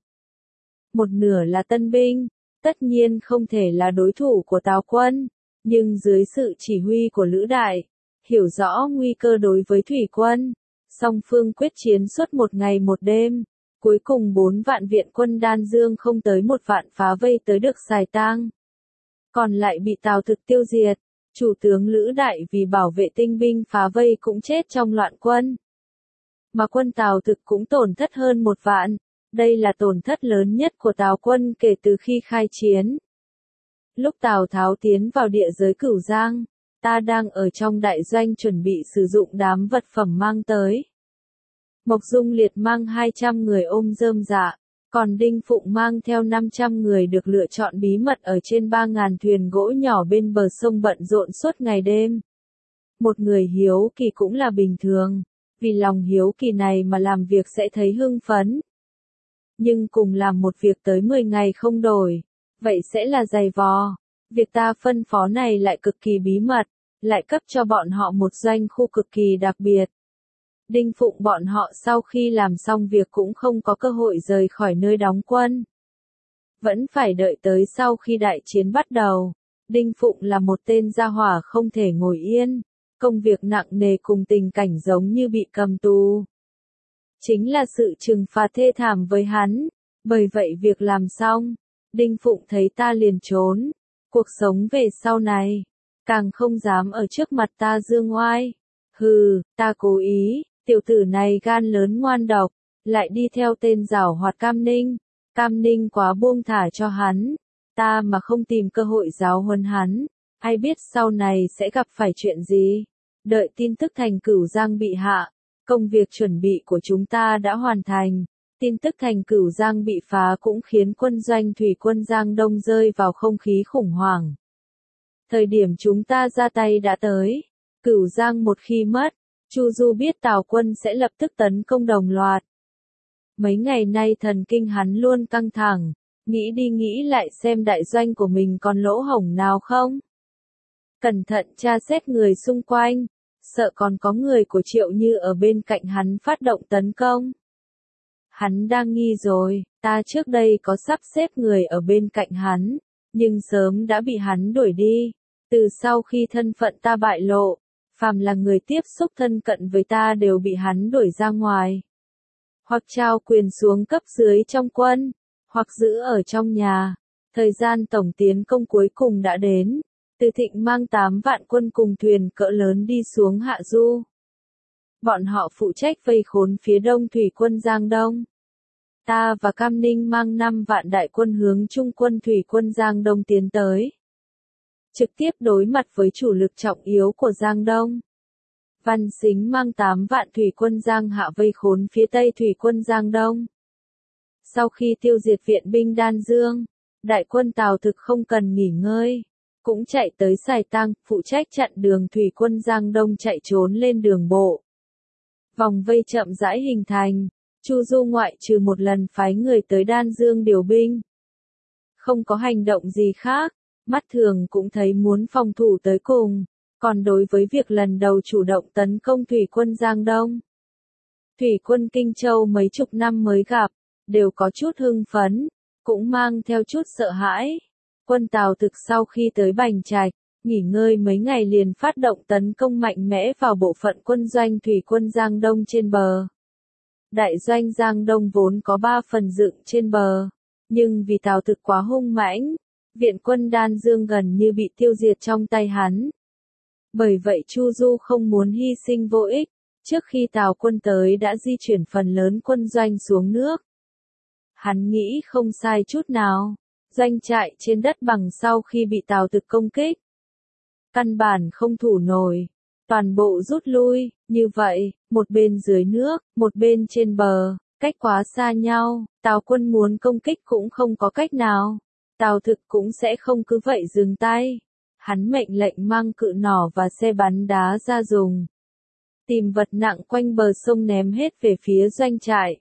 Một nửa là tân binh, tất nhiên không thể là đối thủ của Tào quân, nhưng dưới sự chỉ huy của Lữ Đại, hiểu rõ nguy cơ đối với thủy quân, song phương quyết chiến suốt 1 ngày 1 đêm, cuối cùng 4 vạn viện quân Đan Dương không tới 1 vạn phá vây tới được Sài Tang. Còn lại bị Tào Thực tiêu diệt, chủ tướng Lữ Đại vì bảo vệ tinh binh phá vây cũng chết trong loạn quân. Mà quân Tào Thực cũng tổn thất hơn 1 vạn. Đây là tổn thất lớn nhất của Tào quân kể từ khi khai chiến. Lúc Tào Tháo tiến vào địa giới Cửu Giang, ta đang ở trong đại doanh chuẩn bị sử dụng đám vật phẩm mang tới. Mộc Dung Liệt mang 200 người ôm rơm dạ, còn Đinh Phụng mang theo 500 người được lựa chọn bí mật ở trên 3.000 thuyền gỗ nhỏ bên bờ sông bận rộn suốt ngày đêm. Một người hiếu kỳ cũng là bình thường, vì lòng hiếu kỳ này mà làm việc sẽ thấy hưng phấn. Nhưng cùng làm một việc tới 10 ngày không đổi, vậy sẽ là dày vò. Việc ta phân phó này lại cực kỳ bí mật, lại cấp cho bọn họ một doanh khu cực kỳ đặc biệt. Đinh Phụng bọn họ sau khi làm xong việc cũng không có cơ hội rời khỏi nơi đóng quân. Vẫn phải đợi tới sau khi đại chiến bắt đầu. Đinh Phụng là một tên gia hỏa không thể ngồi yên, công việc nặng nề cùng tình cảnh giống như bị cầm tù. Chính là sự trừng phạt thê thảm với hắn, bởi vậy việc làm xong, Đinh Phụng thấy ta liền trốn, cuộc sống về sau này, càng không dám ở trước mặt ta dương oai. Hừ, ta cố ý, tiểu tử này gan lớn ngoan độc, lại đi theo tên giảo hoạt Cam Ninh quá buông thả cho hắn, ta mà không tìm cơ hội giáo huấn hắn, ai biết sau này sẽ gặp phải chuyện gì. Đợi tin tức thành Cửu Giang bị hạ, công việc chuẩn bị của chúng ta đã hoàn thành. Tin tức thành Cửu Giang bị phá cũng khiến quân doanh thủy quân Giang Đông rơi vào không khí khủng hoảng. Thời điểm chúng ta ra tay đã tới. Cửu Giang một khi mất, Chu Du biết Tào quân sẽ lập tức tấn công đồng loạt. Mấy ngày nay thần kinh hắn luôn căng thẳng, nghĩ đi nghĩ lại xem đại doanh của mình còn lỗ hổng nào không. Cẩn thận tra xét người xung quanh, sợ còn có người của Triệu Như ở bên cạnh hắn phát động tấn công. Hắn đang nghi rồi, ta trước đây có sắp xếp người ở bên cạnh hắn, nhưng sớm đã bị hắn đuổi đi. Từ sau khi thân phận ta bại lộ, phàm là người tiếp xúc thân cận với ta đều bị hắn đuổi ra ngoài. Hoặc trao quyền xuống cấp dưới trong quân, hoặc giữ ở trong nhà. Thời gian tổng tiến công cuối cùng đã đến. Từ Thịnh mang 8 vạn quân cùng thuyền cỡ lớn đi xuống Hạ Du. Bọn họ phụ trách vây khốn phía đông thủy quân Giang Đông. Ta và Cam Ninh mang 5 vạn đại quân hướng Trung quân thủy quân Giang Đông tiến tới. Trực tiếp đối mặt với chủ lực trọng yếu của Giang Đông. Văn Sính mang 8 vạn thủy quân Giang Hạ vây khốn phía tây thủy quân Giang Đông. Sau khi tiêu diệt viện binh Đan Dương, đại quân Tào Thực không cần nghỉ ngơi, cũng chạy tới Sài Tăng, phụ trách chặn đường thủy quân Giang Đông chạy trốn lên đường bộ. Vòng vây chậm rãi hình thành, Chu Du ngoại trừ một lần phái người tới Đan Dương điều binh. Không có hành động gì khác, mắt thường cũng thấy muốn phòng thủ tới cùng, còn đối với việc lần đầu chủ động tấn công thủy quân Giang Đông. Thủy quân Kinh Châu mấy chục năm mới gặp, đều có chút hưng phấn, cũng mang theo chút sợ hãi. Quân Tào Thực sau khi tới Bành Trạch, nghỉ ngơi mấy ngày liền phát động tấn công mạnh mẽ vào bộ phận quân doanh thủy quân Giang Đông trên bờ. Đại doanh Giang Đông vốn có 3 phần dựng trên bờ, nhưng vì Tào Thực quá hung mãnh, viện quân Đan Dương gần như bị tiêu diệt trong tay hắn. Bởi vậy Chu Du không muốn hy sinh vô ích, trước khi Tào quân tới đã di chuyển phần lớn quân doanh xuống nước. Hắn nghĩ không sai chút nào, doanh trại trên đất bằng sau khi bị Tào Thực công kích. Căn bản không thủ nổi, toàn bộ rút lui, như vậy, một bên dưới nước, một bên trên bờ, cách quá xa nhau, Tào quân muốn công kích cũng không có cách nào. Tào Thực cũng sẽ không cứ vậy dừng tay. Hắn mệnh lệnh mang cự nỏ và xe bắn đá ra dùng. Tìm vật nặng quanh bờ sông ném hết về phía doanh trại.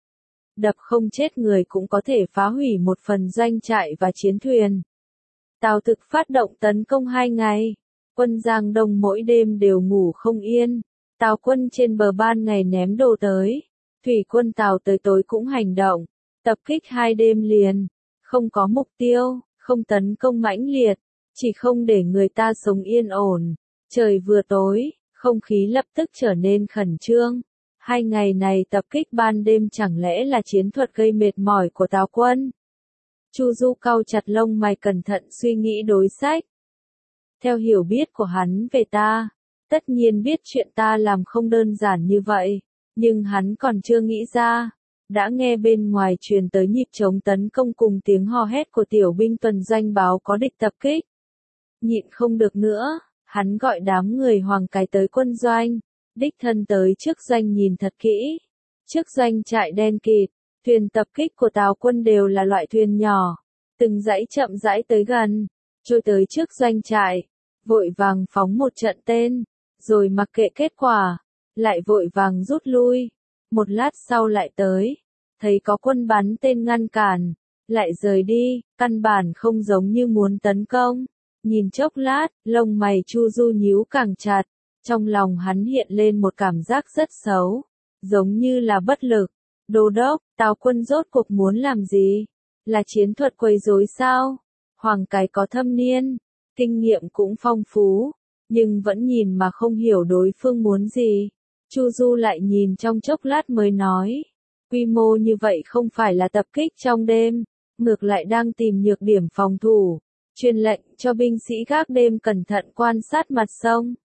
Đập không chết người cũng có thể phá hủy một phần doanh trại và chiến thuyền. Tào Thực phát động tấn công 2 ngày. Quân Giang Đông mỗi đêm đều ngủ không yên. Tào quân trên bờ ban ngày ném đồ tới. Thủy quân Tào tới tối cũng hành động. Tập kích 2 đêm liền. Không có mục tiêu, không tấn công mãnh liệt. Chỉ không để người ta sống yên ổn. Trời vừa tối, không khí lập tức trở nên khẩn trương. 2 ngày này tập kích ban đêm chẳng lẽ là chiến thuật gây mệt mỏi của Tào quân? Chu Du cau chặt lông mày cẩn thận suy nghĩ đối sách. Theo hiểu biết của hắn về ta, tất nhiên biết chuyện ta làm không đơn giản như vậy, nhưng hắn còn chưa nghĩ ra. Đã nghe bên ngoài truyền tới nhịp trống tấn công cùng tiếng hò hét của tiểu binh tuần doanh báo có địch tập kích. Nhịn không được nữa, hắn gọi đám người Hoàng Cái tới quân doanh, đích thân tới trước doanh nhìn thật kỹ. Trước doanh trại đen kịt, thuyền tập kích của Tào quân đều là loại thuyền nhỏ, từng dãy chậm rãi tới gần, trôi tới trước doanh trại, vội vàng phóng một trận tên, rồi mặc kệ kết quả, lại vội vàng rút lui. Một lát sau lại tới, thấy có quân bắn tên ngăn cản, lại rời đi, căn bản không giống như muốn tấn công. Nhìn chốc lát, lông mày Chu Du nhíu càng chặt, trong lòng hắn hiện lên một cảm giác rất xấu, giống như là bất lực. Đô đốc, Tào quân rốt cuộc muốn làm gì? Là chiến thuật quấy rối sao? Hoàng Cái có thâm niên, kinh nghiệm cũng phong phú, nhưng vẫn nhìn mà không hiểu đối phương muốn gì. Chu Du lại nhìn trong chốc lát mới nói, quy mô như vậy không phải là tập kích trong đêm, ngược lại đang tìm nhược điểm phòng thủ, truyền lệnh cho binh sĩ gác đêm cẩn thận quan sát mặt sông.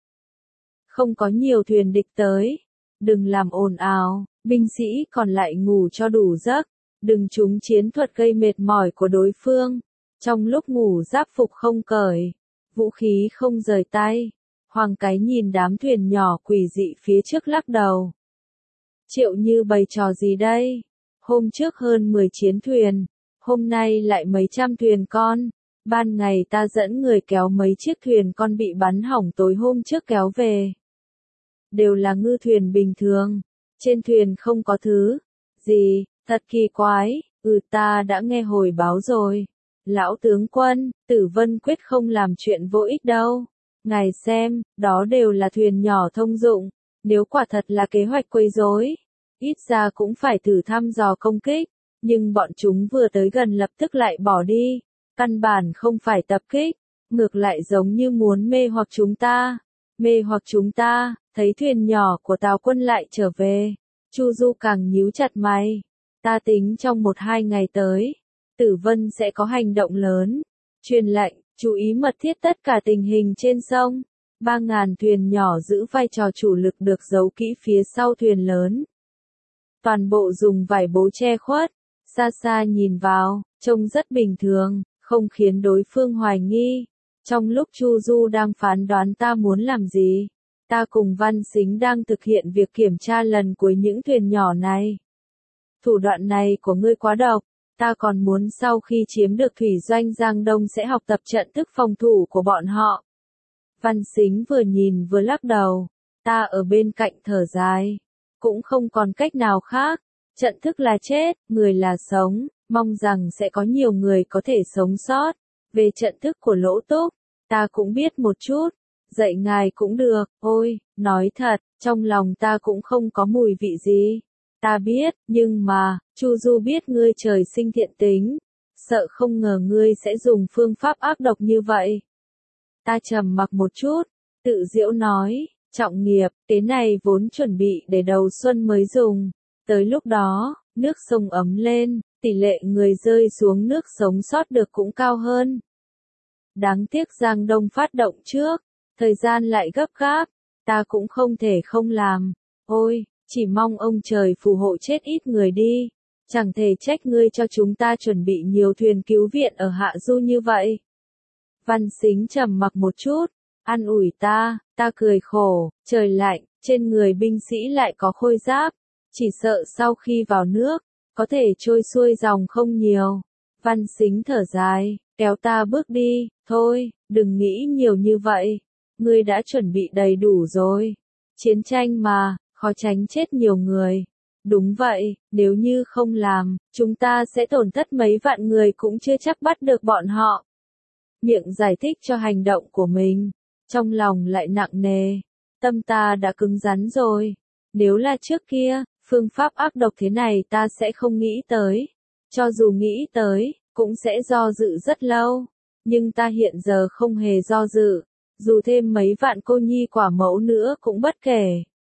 Không có nhiều thuyền địch tới, đừng làm ồn ào, binh sĩ còn lại ngủ cho đủ giấc, đừng trúng chiến thuật gây mệt mỏi của đối phương. Trong lúc ngủ giáp phục không cởi, vũ khí không rời tay. Hoàng Cái nhìn đám thuyền nhỏ quỷ dị phía trước lắc đầu. Triệu Như bày trò gì đây? Hôm trước hơn 10 chiến thuyền, hôm nay lại mấy trăm thuyền con. Ban ngày ta dẫn người kéo mấy chiếc thuyền con bị bắn hỏng tối hôm trước kéo về. Đều là ngư thuyền bình thường, trên thuyền không có thứ gì, thật kỳ quái. Ta đã nghe hồi báo rồi. Lão tướng quân, Tử Vân quyết không làm chuyện vô ích đâu. Ngài xem, đó đều là thuyền nhỏ thông dụng, nếu quả thật là kế hoạch quấy rối, ít ra cũng phải thử thăm dò công kích, nhưng bọn chúng vừa tới gần lập tức lại bỏ đi, căn bản không phải tập kích, ngược lại giống như muốn mê hoặc chúng ta. mê hoặc chúng ta, thấy thuyền nhỏ của Tào Quân lại trở về. Chu Du càng nhíu chặt mày. Ta tính trong 1-2 ngày tới, Tử Vân sẽ có hành động lớn. Truyền lệnh, chú ý mật thiết tất cả tình hình trên sông. 3.000 thuyền nhỏ giữ vai trò chủ lực được giấu kỹ phía sau thuyền lớn. Toàn bộ dùng vải bố che khuất. Xa xa nhìn vào, trông rất bình thường, không khiến đối phương hoài nghi. Trong lúc Chu Du đang phán đoán ta muốn làm gì, ta cùng Văn Sính đang thực hiện việc kiểm tra lần cuối những thuyền nhỏ này. Thủ đoạn này của ngươi quá độc, ta còn muốn sau khi chiếm được thủy doanh Giang Đông sẽ học tập trận thức phòng thủ của bọn họ. Văn Sính vừa nhìn vừa lắc đầu, ta ở bên cạnh thở dài, cũng không còn cách nào khác, trận thức là chết, người là sống, mong rằng sẽ có nhiều người có thể sống sót. Về trận thức của Lỗ Túc, ta cũng biết một chút, dạy ngài cũng được, ôi, nói thật, trong lòng ta cũng không có mùi vị gì. Ta biết, nhưng mà, Chu Du biết ngươi trời sinh thiện tính, sợ không ngờ ngươi sẽ dùng phương pháp ác độc như vậy. Ta trầm mặc một chút, tự giễu nói, trọng nghiệp, cái này vốn chuẩn bị để đầu xuân mới dùng. Tới lúc đó, nước sông ấm lên, tỷ lệ người rơi xuống nước sống sót được cũng cao hơn. Đáng tiếc Giang Đông phát động trước, thời gian lại gấp gáp, ta cũng không thể không làm. Ôi, chỉ mong ông trời phù hộ chết ít người đi, chẳng thể trách ngươi cho chúng ta chuẩn bị nhiều thuyền cứu viện ở Hạ Du như vậy. Văn Sính trầm mặc một chút, an ủi ta cười khổ, trời lạnh, trên người binh sĩ lại có khôi giáp, chỉ sợ sau khi vào nước, có thể trôi xuôi dòng không nhiều. Văn Sính thở dài, kéo ta bước đi, thôi, đừng nghĩ nhiều như vậy, ngươi đã chuẩn bị đầy đủ rồi. Chiến tranh mà, khó tránh chết nhiều người. Đúng vậy, nếu như không làm, chúng ta sẽ tổn thất mấy vạn người cũng chưa chắc bắt được bọn họ. Miệng giải thích cho hành động của mình, trong lòng lại nặng nề. Tâm ta đã cứng rắn rồi. Nếu là trước kia, phương pháp ác độc thế này ta sẽ không nghĩ tới. Cho dù nghĩ tới, cũng sẽ do dự rất lâu. Nhưng ta hiện giờ không hề do dự. Dù thêm mấy vạn cô nhi quả mẫu nữa cũng bất kể.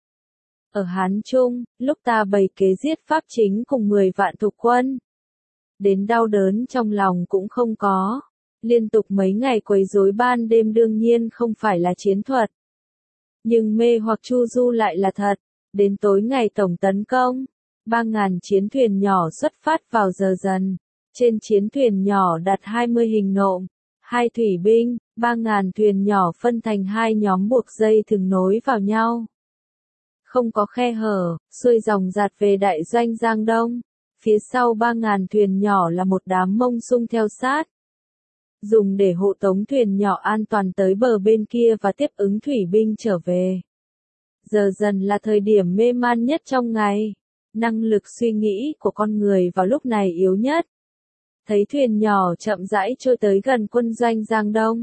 Ở Hán Trung, lúc ta bày kế giết Pháp Chính cùng 10 vạn thục quân, đến đau đớn trong lòng cũng không có. Liên tục mấy ngày quấy rối ban đêm đương nhiên không phải là chiến thuật. Nhưng mê hoặc Chu Du lại là thật. Đến tối ngày tổng tấn công, 3.000 chiến thuyền nhỏ xuất phát vào giờ dần. Trên chiến thuyền nhỏ đặt 20 hình nộm, 2 thủy binh, 3.000 thuyền nhỏ phân thành 2 nhóm buộc dây thừng nối vào nhau. Không có khe hở, xuôi dòng dạt về đại doanh Giang Đông. Phía sau 3.000 thuyền nhỏ là một đám Mông Sung theo sát. Dùng để hộ tống thuyền nhỏ an toàn tới bờ bên kia và tiếp ứng thủy binh trở về. Giờ dần là thời điểm mê man nhất trong ngày. Năng lực suy nghĩ của con người vào lúc này yếu nhất. Thấy thuyền nhỏ chậm rãi trôi tới gần quân doanh Giang Đông.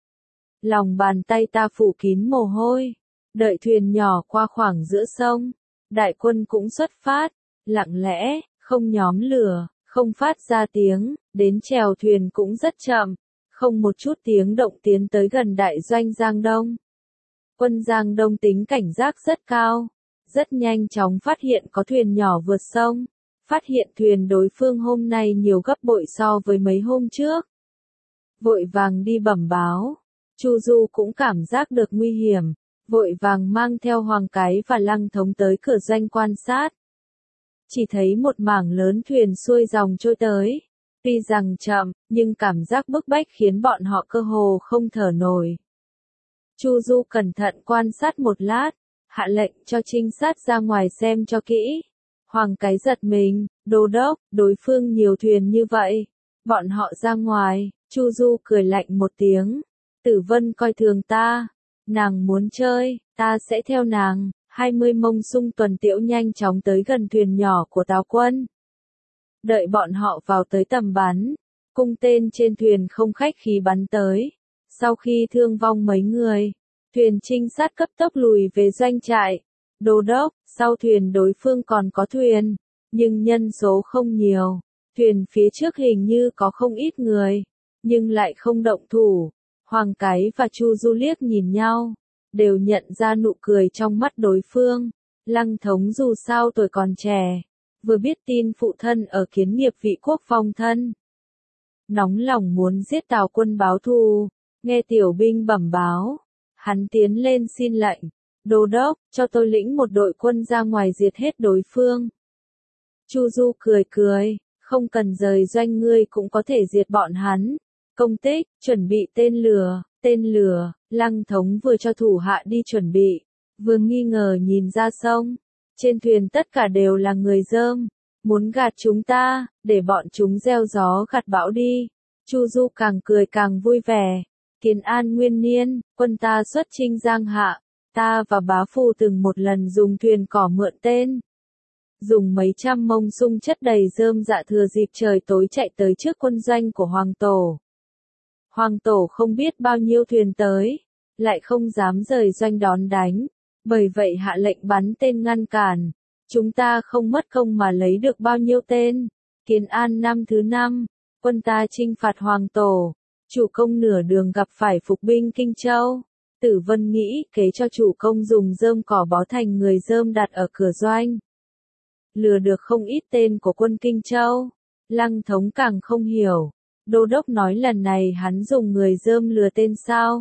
Lòng bàn tay ta phủ kín mồ hôi. Đợi thuyền nhỏ qua khoảng giữa sông. Đại quân cũng xuất phát. Lặng lẽ, không nhóm lửa, không phát ra tiếng. Đến chèo thuyền cũng rất chậm. Không một chút tiếng động tiến tới gần đại doanh Giang Đông. Quân Giang Đông tính cảnh giác rất cao. Rất nhanh chóng phát hiện có thuyền nhỏ vượt sông. Phát hiện thuyền đối phương hôm nay nhiều gấp bội so với mấy hôm trước. Vội vàng đi bẩm báo. Chu Du cũng cảm giác được nguy hiểm. Vội vàng mang theo Hoàng Cái và Lăng Thống tới cửa doanh quan sát. Chỉ thấy một mảng lớn thuyền xuôi dòng trôi tới. Tuy rằng chậm, nhưng cảm giác bức bách khiến bọn họ cơ hồ không thở nổi. Chu Du cẩn thận quan sát một lát, hạ lệnh cho trinh sát ra ngoài xem cho kỹ. Hoàng Cái giật mình, đô đốc, đối phương nhiều thuyền như vậy. Bọn họ ra ngoài, Chu Du cười lạnh một tiếng. Tử Vân coi thường ta. Nàng muốn chơi, ta sẽ theo nàng. 20 Mông Sung tuần tiễu nhanh chóng tới gần thuyền nhỏ của Tào Quân. Đợi bọn họ vào tới tầm bắn. Cung tên trên thuyền không khách khí bắn tới. Sau khi thương vong mấy người, thuyền trinh sát cấp tốc lùi về doanh trại. Đô đốc, sau thuyền đối phương còn có thuyền, nhưng nhân số không nhiều. Thuyền phía trước hình như có không ít người, nhưng lại không động thủ. Hoàng Cái và Chu Du liếc nhìn nhau. đều nhận ra nụ cười trong mắt đối phương. Lăng Thống dù sao tuổi còn trẻ, vừa biết tin phụ thân ở Kiến Nghiệp vị quốc phong thân. Nóng lòng muốn giết Tào Quân báo thù, nghe tiểu binh bẩm báo, hắn tiến lên xin lệnh, đô đốc, cho tôi lĩnh một đội quân ra ngoài diệt hết đối phương. Chu Du cười cười, không cần rời doanh ngươi cũng có thể diệt bọn hắn. Công tích, chuẩn bị tên lửa, Lăng Thống vừa cho thủ hạ đi chuẩn bị, vừa nghi ngờ nhìn ra sông. Trên thuyền tất cả đều là người Dơm, muốn gạt chúng ta, để bọn chúng gieo gió gặt bão đi. Chu Du càng cười càng vui vẻ. Kiến An Nguyên Niên, quân ta xuất chinh Giang Hạ, ta và bá phụ từng một lần dùng thuyền cỏ mượn tên. Dùng mấy trăm mông sung chất đầy rơm dạ thừa dịp trời tối chạy tới trước quân doanh của Hoàng Tổ. Hoàng Tổ không biết bao nhiêu thuyền tới, lại không dám rời doanh đón đánh, bởi vậy hạ lệnh bắn tên ngăn cản. Chúng ta không mất công mà lấy được bao nhiêu tên. Kiến An năm thứ 5, quân ta chinh phạt Hoàng Tổ, chủ công nửa đường gặp phải phục binh Kinh Châu. Tử Vân nghĩ kế cho chủ công dùng rơm cỏ bó thành người Dơm đặt ở cửa doanh. Lừa được không ít tên của quân Kinh Châu. Lăng Thống càng không hiểu. Đô đốc nói lần này hắn dùng người Dơm lừa tên sao?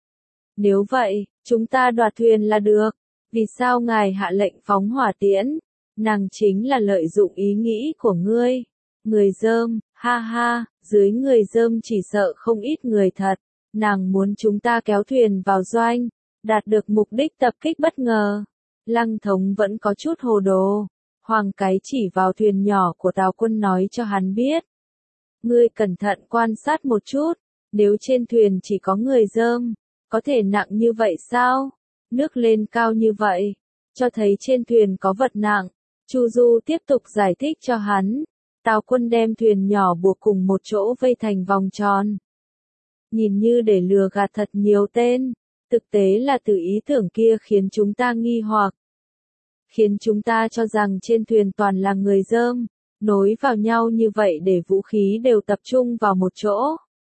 Nếu vậy, chúng ta đoạt thuyền là được. Vì sao ngài hạ lệnh phóng hỏa tiễn? Nàng chính là lợi dụng ý nghĩ của ngươi. Người Dơm, ha ha, dưới người Dơm chỉ sợ không ít người thật. Nàng muốn chúng ta kéo thuyền vào doanh, đạt được mục đích tập kích bất ngờ. Lăng Thống vẫn có chút hồ đồ. Hoàng Cái chỉ vào thuyền nhỏ của Tào Quân nói cho hắn biết. Ngươi cẩn thận quan sát một chút, nếu trên thuyền chỉ có người Dơm, có thể nặng như vậy sao? Nước lên cao như vậy, cho thấy trên thuyền có vật nặng. Chu Du tiếp tục giải thích cho hắn. Tào Quân đem thuyền nhỏ buộc cùng một chỗ vây thành vòng tròn. Nhìn như để lừa gạt thật nhiều tên, thực tế là từ ý tưởng kia khiến chúng ta nghi hoặc. Khiến chúng ta cho rằng trên thuyền toàn là người Dơm, nối vào nhau như vậy để vũ khí đều tập trung vào một chỗ.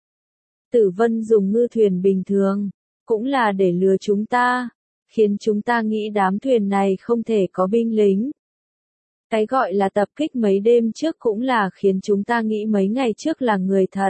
Tử Vân dùng ngư thuyền bình thường, cũng là để lừa chúng ta, khiến chúng ta nghĩ đám thuyền này không thể có binh lính. Cái gọi là tập kích mấy đêm trước cũng là khiến chúng ta nghĩ mấy ngày trước là người thật.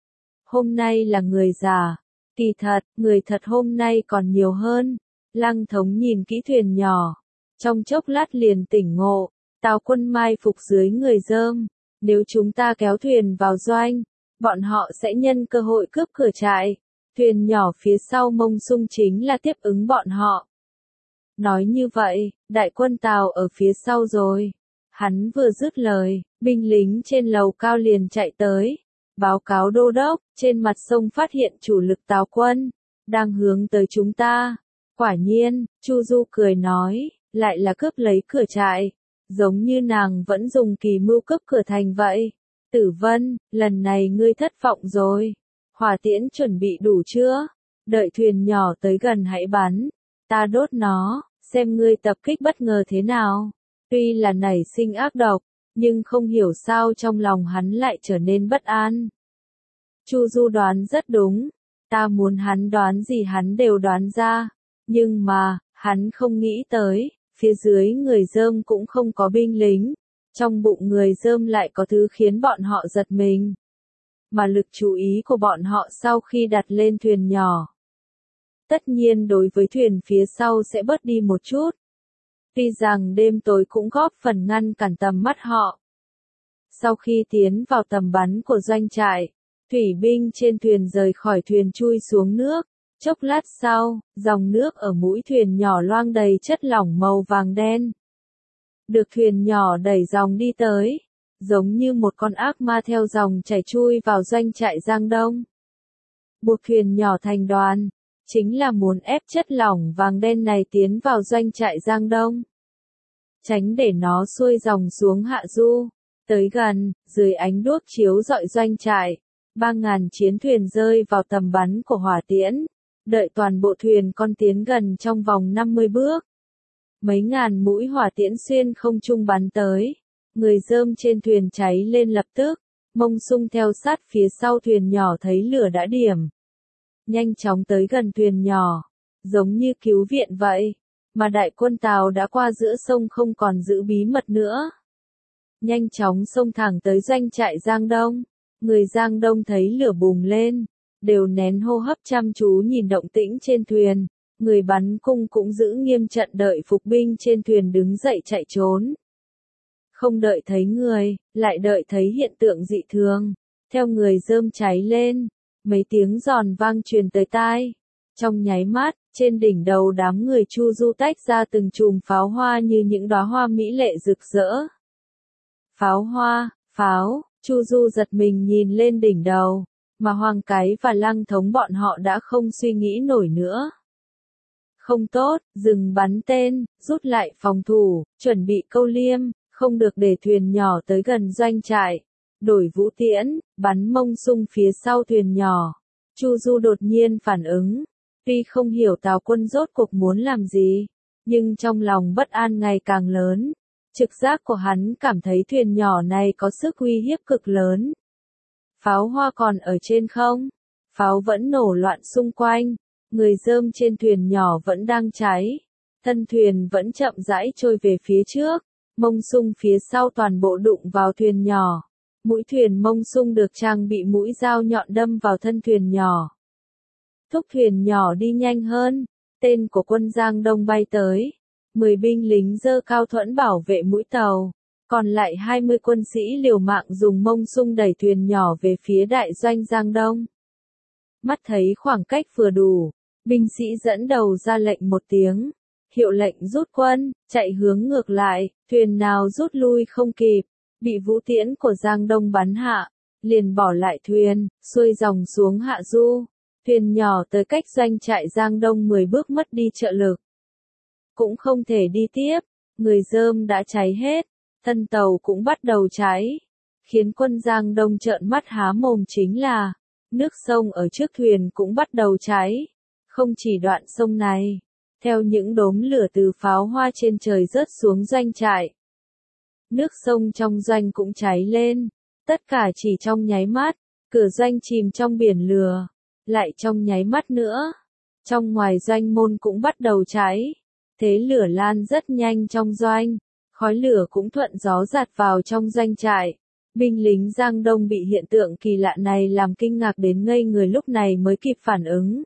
Hôm nay là người giả, kỳ thật, người thật hôm nay còn nhiều hơn. Lăng Thống nhìn kỹ thuyền nhỏ, trong chốc lát liền tỉnh ngộ. Tào Quân mai phục dưới người Dơm, nếu chúng ta kéo thuyền vào doanh, bọn họ sẽ nhân cơ hội cướp cửa trại. Thuyền nhỏ phía sau mông sung chính là tiếp ứng bọn họ. Nói như vậy, đại quân Tào ở phía sau rồi. Hắn vừa dứt lời, binh lính trên lầu cao liền chạy tới. Báo cáo đô đốc, trên mặt sông phát hiện chủ lực Tào quân, đang hướng tới chúng ta. Quả nhiên, Chu Du cười nói, lại là cướp lấy cửa trại. Giống như nàng vẫn dùng kỳ mưu cướp cửa thành vậy. Tử Vân, lần này ngươi thất vọng rồi. Hỏa tiễn chuẩn bị đủ chưa? Đợi thuyền nhỏ tới gần hãy bắn. Ta đốt nó, xem ngươi tập kích bất ngờ thế nào. Tuy là nảy sinh ác độc, nhưng không hiểu sao trong lòng hắn lại trở nên bất an. Chu Du đoán rất đúng. Ta muốn hắn đoán gì hắn đều đoán ra. Nhưng mà, hắn không nghĩ tới. Phía dưới người Dơm cũng không có binh lính, trong bụng người Dơm lại có thứ khiến bọn họ giật mình. Mà lực chú ý của bọn họ sau khi đặt lên thuyền nhỏ, tất nhiên đối với thuyền phía sau sẽ bớt đi một chút. Tuy rằng đêm tối cũng góp phần ngăn cản tầm mắt họ. Sau khi tiến vào tầm bắn của doanh trại, thủy binh trên thuyền rời khỏi thuyền chui xuống nước. Chốc lát sau, dòng nước ở mũi thuyền nhỏ loang đầy chất lỏng màu vàng đen. Được thuyền nhỏ đẩy dòng đi tới, giống như một con ác ma theo dòng chảy chui vào doanh trại Giang Đông. Buộc thuyền nhỏ thành đoàn, chính là muốn ép chất lỏng vàng đen này tiến vào doanh trại Giang Đông. Tránh để nó xuôi dòng xuống hạ du. Tới gần, dưới ánh đuốc chiếu rọi doanh trại, 3.000 chiến thuyền rơi vào tầm bắn của hỏa tiễn. Đợi toàn bộ thuyền con tiến gần trong vòng 50 bước. Mấy ngàn mũi hỏa tiễn xuyên không trung bắn tới. Người Dơm trên thuyền cháy lên lập tức. Mông sung theo sát phía sau thuyền nhỏ thấy lửa đã điểm. Nhanh chóng tới gần thuyền nhỏ. giống như cứu viện vậy, mà đại quân Tào đã qua giữa sông không còn giữ bí mật nữa. Nhanh chóng xông thẳng tới doanh trại Giang Đông, người Giang Đông thấy lửa bùng lên, đều nén hô hấp chăm chú nhìn động tĩnh trên thuyền, người bắn cung cũng giữ nghiêm trận đợi phục binh trên thuyền đứng dậy chạy trốn. Không đợi thấy người, lại đợi thấy hiện tượng dị thường, theo người rơm cháy lên, mấy tiếng giòn vang truyền tới tai. Trong nháy mắt, trên đỉnh đầu đám người Chu Du tách ra từng chùm pháo hoa như những đóa hoa mỹ lệ rực rỡ. Pháo hoa, pháo, Chu Du giật mình nhìn lên đỉnh đầu, mà Hoàng Cái và Lăng Thống bọn họ đã không suy nghĩ nổi nữa. Không tốt, dừng bắn tên, rút lại phòng thủ, chuẩn bị câu liêm, không được để thuyền nhỏ tới gần doanh trại. Đổi vũ tiễn, bắn mông sung phía sau thuyền nhỏ. Chu Du đột nhiên phản ứng. Tuy không hiểu Tào quân rốt cuộc muốn làm gì, nhưng trong lòng bất an ngày càng lớn. Trực giác của hắn cảm thấy thuyền nhỏ này có sức uy hiếp cực lớn. Pháo hoa còn ở trên không? Pháo vẫn nổ loạn xung quanh. Người rơm trên thuyền nhỏ vẫn đang cháy. Thân thuyền vẫn chậm rãi trôi về phía trước. Mông sung phía sau toàn bộ đụng vào thuyền nhỏ. Mũi thuyền mông sung được trang bị mũi dao nhọn đâm vào thân thuyền nhỏ. Thúc thuyền nhỏ đi nhanh hơn. Tên của quân Giang Đông bay tới. 10 binh lính giơ cao thuẫn bảo vệ mũi tàu. Còn lại 20 quân sĩ liều mạng dùng mông sung đẩy thuyền nhỏ về phía đại doanh Giang Đông. Mắt thấy khoảng cách vừa đủ, binh sĩ dẫn đầu ra lệnh một tiếng. Hiệu lệnh rút quân, chạy hướng ngược lại, thuyền nào rút lui không kịp, bị vũ tiễn của Giang Đông bắn hạ, liền bỏ lại thuyền, xuôi dòng xuống hạ du. Thuyền nhỏ tới cách doanh trại Giang Đông 10 bước mất đi trợ lực. Cũng không thể đi tiếp, người rơm đã cháy hết, thân tàu cũng bắt đầu cháy. Khiến quân Giang Đông trợn mắt há mồm chính là, nước sông ở trước thuyền cũng bắt đầu cháy. Không chỉ đoạn sông này, theo những đốm lửa từ pháo hoa trên trời rớt xuống doanh trại. Nước sông trong doanh cũng cháy lên, tất cả chỉ trong nháy mắt, cửa doanh chìm trong biển lửa, lại trong nháy mắt nữa. Trong ngoài doanh môn cũng bắt đầu cháy, thế lửa lan rất nhanh trong doanh, khói lửa cũng thuận gió giạt vào trong doanh trại. Binh lính Giang Đông bị hiện tượng kỳ lạ này làm kinh ngạc đến ngây người lúc này mới kịp phản ứng.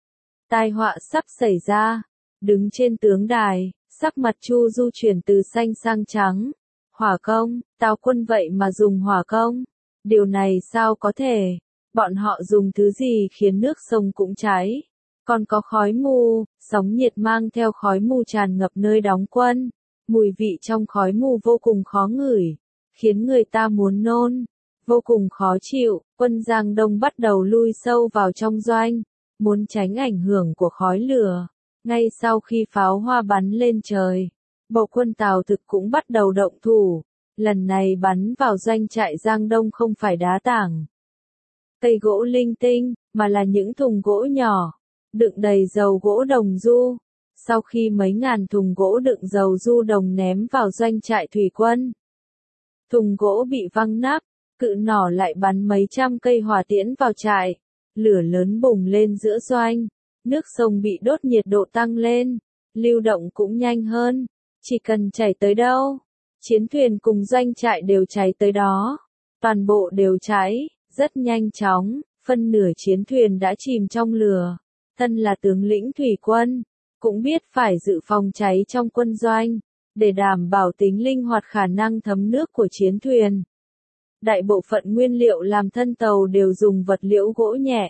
Tai họa sắp xảy ra, đứng trên tướng đài, sắc mặt Chu Du chuyển từ xanh sang trắng. Hỏa công, Tào quân vậy mà dùng hỏa công. Điều này sao có thể? Bọn họ dùng thứ gì khiến nước sông cũng cháy? Còn có khói mù, sóng nhiệt mang theo khói mù tràn ngập nơi đóng quân. Mùi vị trong khói mù vô cùng khó ngửi, khiến người ta muốn nôn. Vô cùng khó chịu, quân Giang Đông bắt đầu lui sâu vào trong doanh, muốn tránh ảnh hưởng của khói lửa. Ngay sau khi pháo hoa bắn lên trời, bộ quân Tào thực cũng bắt đầu động thủ. Lần này bắn vào doanh trại Giang Đông không phải đá tảng, cây gỗ linh tinh, mà là những thùng gỗ nhỏ, đựng đầy dầu gỗ đồng du. Sau khi mấy ngàn thùng gỗ đựng dầu du đồng ném vào doanh trại thủy quân, thùng gỗ bị văng nắp, cự nỏ lại bắn mấy trăm cây hỏa tiễn vào trại. Lửa lớn bùng lên giữa doanh, nước sông bị đốt nhiệt độ tăng lên, lưu động cũng nhanh hơn. Chỉ cần chảy tới đâu, chiến thuyền cùng doanh trại đều cháy tới đó. Toàn bộ đều cháy, rất nhanh chóng, phân nửa chiến thuyền đã chìm trong lửa. Thân là tướng lĩnh thủy quân, cũng biết phải dự phòng cháy trong quân doanh, để đảm bảo tính linh hoạt khả năng thấm nước của chiến thuyền. Đại bộ phận nguyên liệu làm thân tàu đều dùng vật liệu gỗ nhẹ.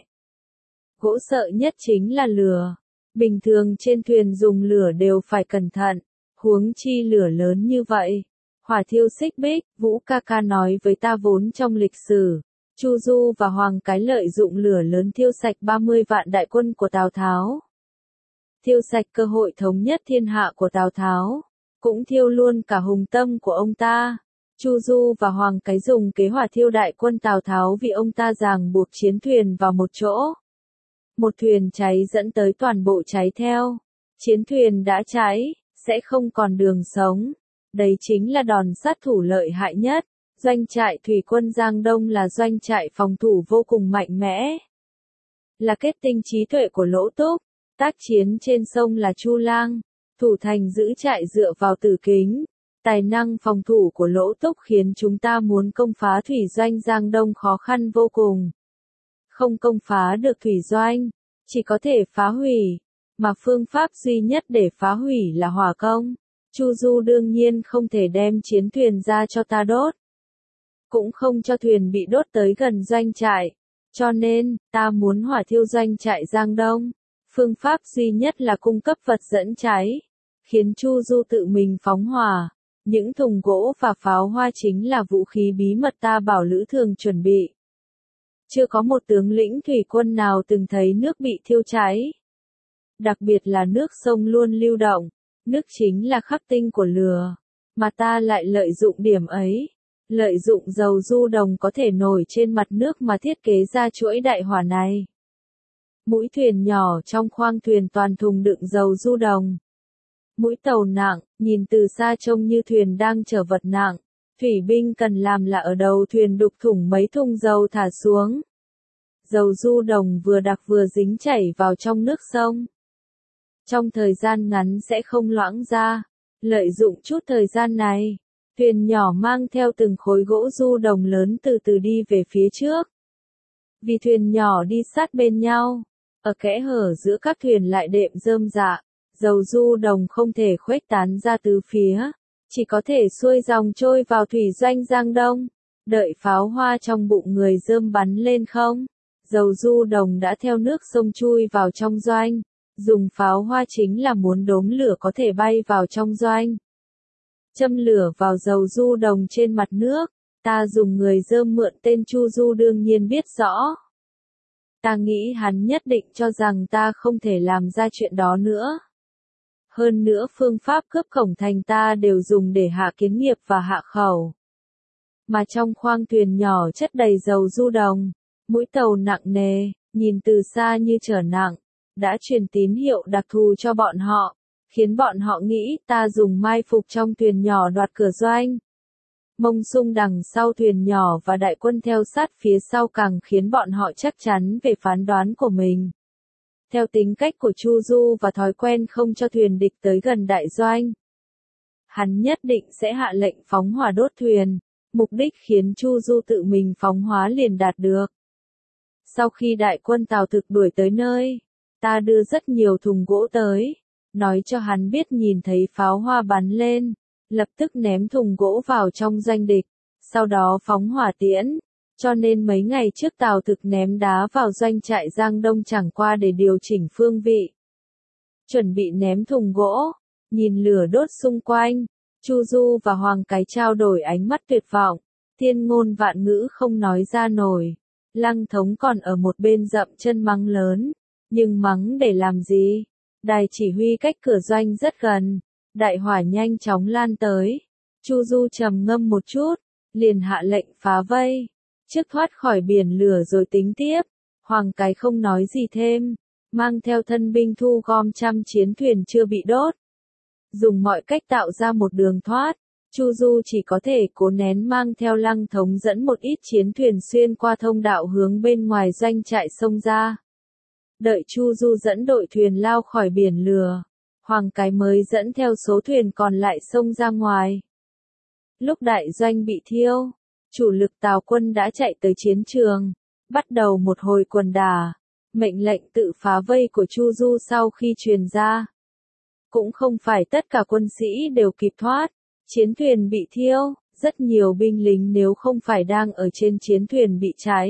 Gỗ sợ nhất chính là lửa. Bình thường trên thuyền dùng lửa đều phải cẩn thận, huống chi lửa lớn như vậy. Hỏa thiêu xích bích, Vũ ca ca nói với ta vốn trong lịch sử, Chu Du và Hoàng Cái lợi dụng lửa lớn thiêu sạch 30 vạn đại quân của Tào Tháo. Thiêu sạch cơ hội thống nhất thiên hạ của Tào Tháo, cũng thiêu luôn cả hùng tâm của ông ta. Chu Du và Hoàng Cái dùng kế hỏa thiêu đại quân Tào Tháo vì ông ta ràng buộc chiến thuyền vào một chỗ. Một thuyền cháy dẫn tới toàn bộ cháy theo. Chiến thuyền đã cháy, sẽ không còn đường sống. Đấy chính là đòn sát thủ lợi hại nhất. Doanh trại thủy quân Giang Đông là doanh trại phòng thủ vô cùng mạnh mẽ. Là kết tinh trí tuệ của Lỗ Túc. Tác chiến trên sông là Chu Lang, thủ thành giữ trại dựa vào Tử Kính. Tài năng phòng thủ của Lỗ Túc khiến chúng ta muốn công phá thủy doanh Giang Đông khó khăn vô cùng. Không công phá được thủy doanh, chỉ có thể phá hủy, mà phương pháp duy nhất để phá hủy là hỏa công. Chu Du đương nhiên không thể đem chiến thuyền ra cho ta đốt, cũng không cho thuyền bị đốt tới gần doanh trại, cho nên, ta muốn hỏa thiêu doanh trại Giang Đông. Phương pháp duy nhất là cung cấp vật dẫn cháy, khiến Chu Du tự mình phóng hỏa. Những thùng gỗ và pháo hoa chính là vũ khí bí mật ta bảo Lữ Thường chuẩn bị. Chưa có một tướng lĩnh thủy quân nào từng thấy nước bị thiêu cháy. Đặc biệt là nước sông luôn lưu động, nước chính là khắc tinh của lửa, mà ta lại lợi dụng điểm ấy. Lợi dụng dầu du đồng có thể nổi trên mặt nước mà thiết kế ra chuỗi đại hỏa này. Mũi thuyền nhỏ trong khoang thuyền toàn thùng đựng dầu du đồng. Mũi tàu nặng, nhìn từ xa trông như thuyền đang chở vật nặng. Thủy binh cần làm là ở đầu thuyền đục thủng mấy thùng dầu thả xuống. Dầu du đồng vừa đặc vừa dính chảy vào trong nước sông. Trong thời gian ngắn sẽ không loãng ra. Lợi dụng chút thời gian này, thuyền nhỏ mang theo từng khối gỗ du đồng lớn từ từ đi về phía trước. Vì thuyền nhỏ đi sát bên nhau, ở kẽ hở giữa các thuyền lại đệm rơm rạ, dầu du đồng không thể khuếch tán ra tứ phía, chỉ có thể xuôi dòng trôi vào thủy doanh Giang Đông. Đợi pháo hoa trong bụng người rơm bắn lên không, dầu du đồng đã theo nước sông chui vào trong doanh. Dùng pháo hoa chính là muốn đốm lửa có thể bay vào trong doanh. Châm lửa vào dầu du đồng trên mặt nước, ta dùng người rơm mượn tên Chu Du đương nhiên biết rõ. Ta nghĩ hắn nhất định cho rằng ta không thể làm ra chuyện đó nữa. Hơn nữa phương pháp cướp cổng thành ta đều dùng để hạ kiến nghiệp và hạ khẩu. Mà trong khoang thuyền nhỏ chất đầy dầu du đồng, mũi tàu nặng nề, nhìn từ xa như trở nặng, đã truyền tín hiệu đặc thù cho bọn họ, khiến bọn họ nghĩ ta dùng mai phục trong thuyền nhỏ đoạt cửa doanh. Mông Sung đằng sau thuyền nhỏ và đại quân theo sát phía sau càng khiến bọn họ chắc chắn về phán đoán của mình. Theo tính cách của Chu Du và thói quen không cho thuyền địch tới gần đại doanh, hắn nhất định sẽ hạ lệnh phóng hỏa đốt thuyền, mục đích khiến Chu Du tự mình phóng hỏa liền đạt được. Sau khi đại quân Tào Thực đuổi tới nơi, ta đưa rất nhiều thùng gỗ tới, nói cho hắn biết nhìn thấy pháo hoa bắn lên, lập tức ném thùng gỗ vào trong doanh địch, sau đó phóng hỏa tiễn. Cho nên mấy ngày trước Tào Thực ném đá vào doanh trại Giang Đông chẳng qua để điều chỉnh phương vị. Chuẩn bị ném thùng gỗ, nhìn lửa đốt xung quanh, Chu Du và Hoàng Cái trao đổi ánh mắt tuyệt vọng, thiên ngôn vạn ngữ không nói ra nổi. Lăng Thống còn ở một bên dậm chân mắng lớn, nhưng mắng để làm gì? Đài chỉ huy cách cửa doanh rất gần, đại hỏa nhanh chóng lan tới. Chu Du trầm ngâm một chút, liền hạ lệnh phá vây. Trước thoát khỏi biển lửa rồi tính tiếp, Hoàng Cái không nói gì thêm, mang theo thân binh thu gom trăm chiến thuyền chưa bị đốt. Dùng mọi cách tạo ra một đường thoát, Chu Du chỉ có thể cố nén mang theo Lăng Thống dẫn một ít chiến thuyền xuyên qua thông đạo hướng bên ngoài doanh trại xông ra. Đợi Chu Du dẫn đội thuyền lao khỏi biển lửa, Hoàng Cái mới dẫn theo số thuyền còn lại xông ra ngoài. Lúc đại doanh bị thiêu, chủ lực Tào quân đã chạy tới chiến trường, bắt đầu một hồi quần đả. Mệnh lệnh tự phá vây của Chu Du sau khi truyền ra, cũng không phải tất cả quân sĩ đều kịp thoát. Chiến thuyền bị thiêu, rất nhiều binh lính nếu không phải đang ở trên chiến thuyền bị cháy,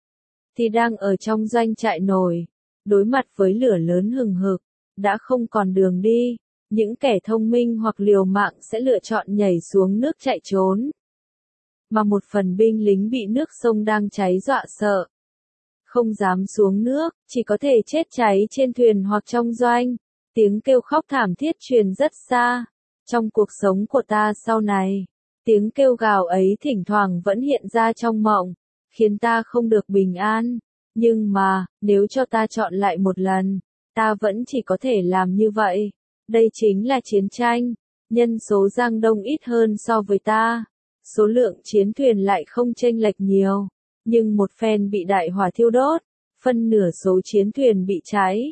thì đang ở trong doanh trại nổi, đối mặt với lửa lớn hừng hực, đã không còn đường đi. Những kẻ thông minh hoặc liều mạng sẽ lựa chọn nhảy xuống nước chạy trốn. Mà một phần binh lính bị nước sông đang cháy dọa sợ, không dám xuống nước, chỉ có thể chết cháy trên thuyền hoặc trong doanh. Tiếng kêu khóc thảm thiết truyền rất xa. Trong cuộc sống của ta sau này, tiếng kêu gào ấy thỉnh thoảng vẫn hiện ra trong mộng, khiến ta không được bình an. Nhưng mà, nếu cho ta chọn lại một lần, ta vẫn chỉ có thể làm như vậy. Đây chính là chiến tranh. Nhân số Giang Đông ít hơn so với ta, số lượng chiến thuyền lại không chênh lệch nhiều, nhưng một phen bị đại hỏa thiêu đốt, phân nửa số chiến thuyền bị cháy,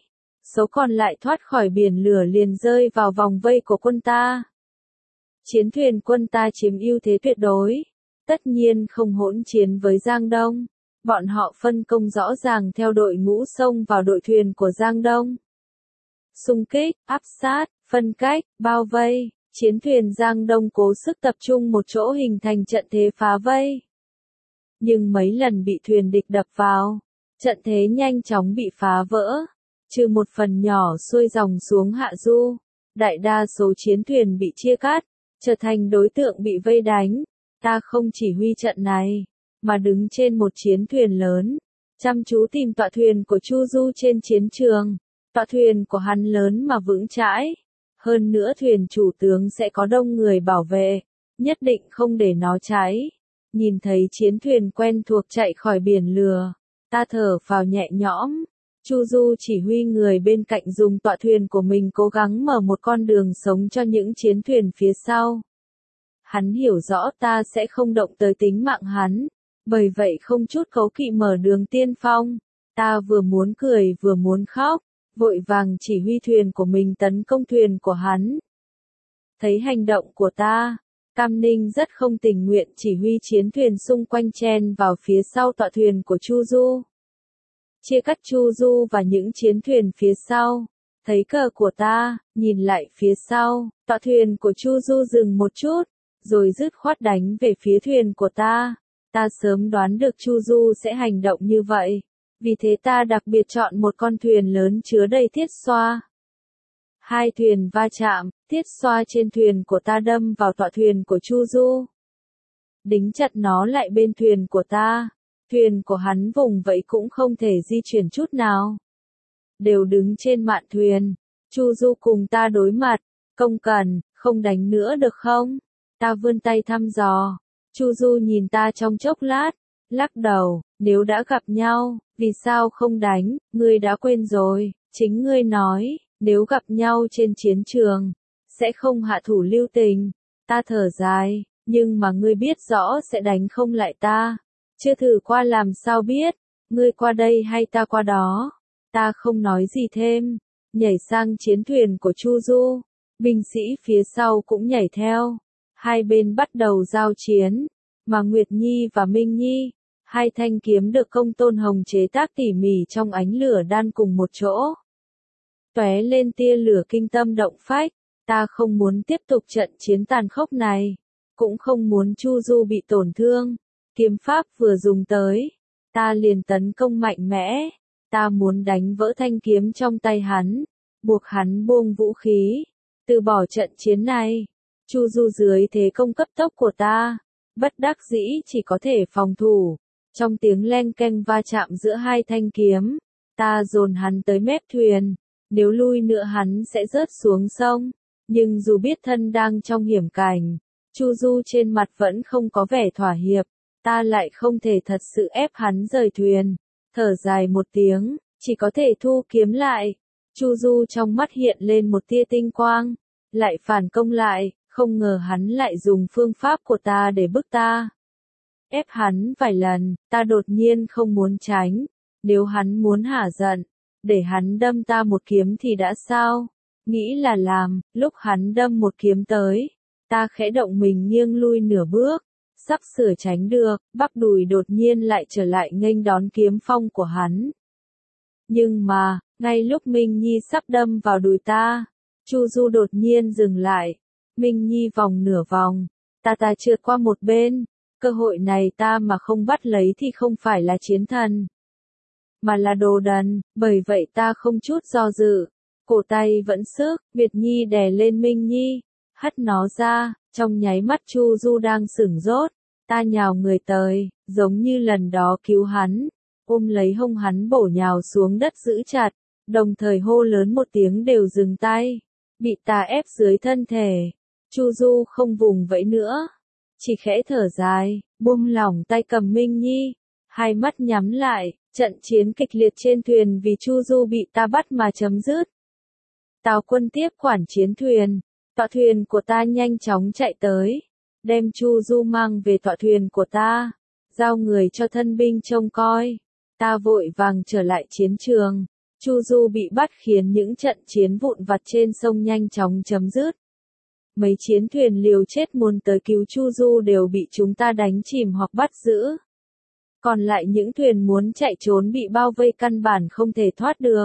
số còn lại thoát khỏi biển lửa liền rơi vào vòng vây của quân ta. Chiến thuyền quân ta chiếm ưu thế tuyệt đối, tất nhiên không hỗn chiến với Giang Đông. Bọn họ phân công rõ ràng theo đội ngũ xông vào đội thuyền của Giang Đông. Xung kích, áp sát, phân cách, bao vây, chiến thuyền Giang Đông cố sức tập trung một chỗ hình thành trận thế phá vây. Nhưng mấy lần bị thuyền địch đập vào, trận thế nhanh chóng bị phá vỡ, trừ một phần nhỏ xuôi dòng xuống hạ du, đại đa số chiến thuyền bị chia cắt, trở thành đối tượng bị vây đánh. Ta không chỉ huy trận này, mà đứng trên một chiến thuyền lớn, chăm chú tìm tọa thuyền của Chu Du trên chiến trường. Tọa thuyền của hắn lớn mà vững chãi, hơn nữa thuyền chủ tướng sẽ có đông người bảo vệ, nhất định không để nó cháy. Nhìn thấy chiến thuyền quen thuộc chạy khỏi biển lửa, ta thở phào nhẹ nhõm. Chu Du chỉ huy người bên cạnh dùng tọa thuyền của mình cố gắng mở một con đường sống cho những chiến thuyền phía sau. Hắn hiểu rõ ta sẽ không động tới tính mạng hắn, bởi vậy không chút cấu kỵ mở đường tiên phong. Ta vừa muốn cười vừa muốn khóc, vội vàng chỉ huy thuyền của mình tấn công thuyền của hắn. Thấy hành động của ta, Cam Ninh rất không tình nguyện chỉ huy chiến thuyền xung quanh chen vào phía sau tọa thuyền của Chu Du. Chia cắt Chu Du và những chiến thuyền phía sau. Thấy cờ của ta, nhìn lại phía sau, tọa thuyền của Chu Du dừng một chút, rồi dứt khoát đánh về phía thuyền của ta. Ta sớm đoán được Chu Du sẽ hành động như vậy, vì thế ta đặc biệt chọn một con thuyền lớn chứa đầy thiết xoa. Hai thuyền va chạm, thiết xoa trên thuyền của ta đâm vào tọa thuyền của Chu Du. Đính chặt nó lại bên thuyền của ta, thuyền của hắn vùng vẫy cũng không thể di chuyển chút nào. Đều đứng trên mạn thuyền, Chu Du cùng ta đối mặt, công cần, không đánh nữa được không? Ta vươn tay thăm dò, Chu Du nhìn ta trong chốc lát, lắc đầu, nếu đã gặp nhau, vì sao không đánh, ngươi đã quên rồi, chính ngươi nói, nếu gặp nhau trên chiến trường, sẽ không hạ thủ lưu tình. Ta thở dài, nhưng mà ngươi biết rõ sẽ đánh không lại ta, chưa thử qua làm sao biết, ngươi qua đây hay ta qua đó. Ta không nói gì thêm, nhảy sang chiến thuyền của Chu Du, binh sĩ phía sau cũng nhảy theo. Hai bên bắt đầu giao chiến, mà Nguyệt Nhi và Minh Nhi, hai thanh kiếm được Công Tôn Hồng chế tác tỉ mỉ trong ánh lửa đan cùng một chỗ. Tóe lên tia lửa kinh tâm động phách, ta không muốn tiếp tục trận chiến tàn khốc này, cũng không muốn Chu Du bị tổn thương. Kiếm pháp vừa dùng tới, ta liền tấn công mạnh mẽ, ta muốn đánh vỡ thanh kiếm trong tay hắn, buộc hắn buông vũ khí, từ bỏ trận chiến này. Chu Du dưới thế công cấp tốc của ta, bất đắc dĩ chỉ có thể phòng thủ. Trong tiếng leng keng va chạm giữa hai thanh kiếm, ta dồn hắn tới mép thuyền, nếu lui nữa hắn sẽ rớt xuống sông. Nhưng dù biết thân đang trong hiểm cảnh, Chu Du trên mặt vẫn không có vẻ thỏa hiệp, ta lại không thể thật sự ép hắn rời thuyền. Thở dài một tiếng, chỉ có thể thu kiếm lại. Chu Du trong mắt hiện lên một tia tinh quang, lại phản công lại. Không ngờ hắn lại dùng phương pháp của ta để bức ta. Ép hắn vài lần, ta đột nhiên không muốn tránh. Nếu hắn muốn hả giận, để hắn đâm ta một kiếm thì đã sao? Nghĩ là làm, lúc hắn đâm một kiếm tới, ta khẽ động mình nghiêng lui nửa bước, sắp sửa tránh được, bắp đùi đột nhiên lại trở lại nghênh đón kiếm phong của hắn. Nhưng mà, ngay lúc Minh Nhi sắp đâm vào đùi ta, Chu Du đột nhiên dừng lại. Minh Nhi vòng nửa vòng, ta trượt qua một bên, cơ hội này ta mà không bắt lấy thì không phải là chiến thần, mà là đồ đần, bởi vậy ta không chút do dự, cổ tay vẫn sức, Việt Nhi đè lên Minh Nhi, hất nó ra, trong nháy mắt Chu Du đang sửng sốt, ta nhào người tới, giống như lần đó cứu hắn, ôm lấy hông hắn bổ nhào xuống đất giữ chặt, đồng thời hô lớn một tiếng đều dừng tay, bị ta ép dưới thân thể. Chu Du không vùng vẫy nữa, chỉ khẽ thở dài, buông lỏng tay cầm Minh Nhi, hai mắt nhắm lại, trận chiến kịch liệt trên thuyền vì Chu Du bị ta bắt mà chấm dứt. Tào Quân tiếp quản chiến thuyền, tọa thuyền của ta nhanh chóng chạy tới, đem Chu Du mang về tọa thuyền của ta, giao người cho thân binh trông coi. Ta vội vàng trở lại chiến trường, Chu Du bị bắt khiến những trận chiến vụn vặt trên sông nhanh chóng chấm dứt. Mấy chiến thuyền liều chết muốn tới cứu Chu Du đều bị chúng ta đánh chìm hoặc bắt giữ. Còn lại những thuyền muốn chạy trốn bị bao vây căn bản không thể thoát được.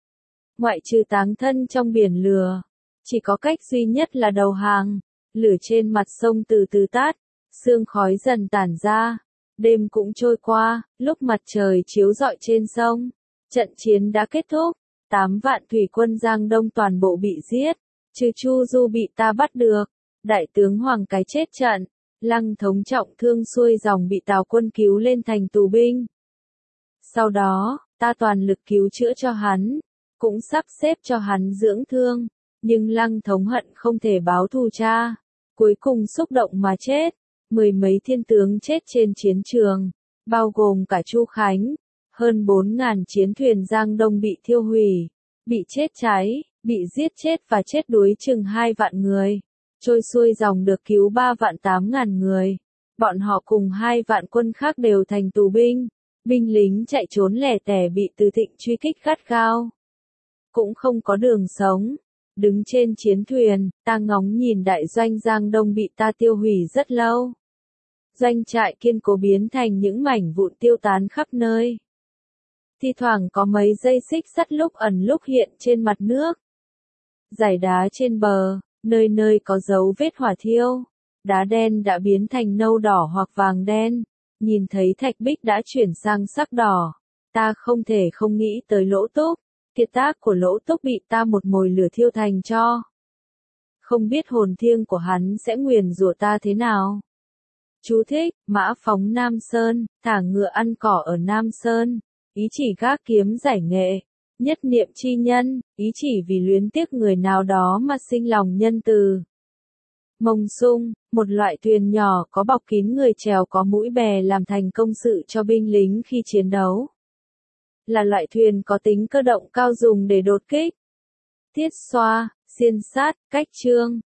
Ngoại trừ táng thân trong biển lửa, chỉ có cách duy nhất là đầu hàng. Lửa trên mặt sông từ từ tắt, sương khói dần tản ra. Đêm cũng trôi qua, lúc mặt trời chiếu rọi trên sông. Trận chiến đã kết thúc, 8 vạn thủy quân Giang Đông toàn bộ bị giết, trừ Chu Du bị ta bắt được. Đại tướng Hoàng Cái chết trận, Lăng Thống trọng thương xuôi dòng bị Tào quân cứu lên thành tù binh. Sau đó, ta toàn lực cứu chữa cho hắn, cũng sắp xếp cho hắn dưỡng thương, nhưng Lăng Thống hận không thể báo thù cha, cuối cùng xúc động mà chết. 10 mấy thiên tướng chết trên chiến trường, bao gồm cả Chu Khánh. Hơn 4.000 chiến thuyền Giang Đông bị thiêu hủy, bị chết cháy, bị giết chết và chết đuối chừng 2 vạn người. Trôi xuôi dòng được cứu 3 vạn 8.000 người. Bọn họ cùng 2 vạn quân khác đều thành tù binh. Binh lính chạy trốn lẻ tẻ bị Từ Thịnh truy kích gắt gao. Cũng không có đường sống. Đứng trên chiến thuyền, ta ngóng nhìn đại doanh Giang Đông bị ta tiêu hủy rất lâu. Doanh trại kiên cố biến thành những mảnh vụn tiêu tán khắp nơi. Thi thoảng có mấy dây xích sắt lúc ẩn lúc hiện trên mặt nước. Dải đá trên bờ, nơi nơi có dấu vết hỏa thiêu. Đá đen đã biến thành nâu đỏ hoặc vàng đen. Nhìn thấy thạch bích đã chuyển sang sắc đỏ. Ta không thể không nghĩ tới Lỗ Túc. Kiệt tác của Lỗ Túc bị ta một mồi lửa thiêu thành tro. Không biết hồn thiêng của hắn sẽ nguyền rủa ta thế nào. Chú thích, mã phóng Nam Sơn, thả ngựa ăn cỏ ở Nam Sơn. Ý chỉ gác kiếm giải nghệ, nhất niệm chi nhân, ý chỉ vì luyến tiếc người nào đó mà sinh lòng nhân từ. Mông sung, một loại thuyền nhỏ có bọc kín người chèo có mũi bè làm thành công sự cho binh lính khi chiến đấu. Là loại thuyền có tính cơ động cao dùng để đột kích. Tiết xoa, xiên sát, cách trương.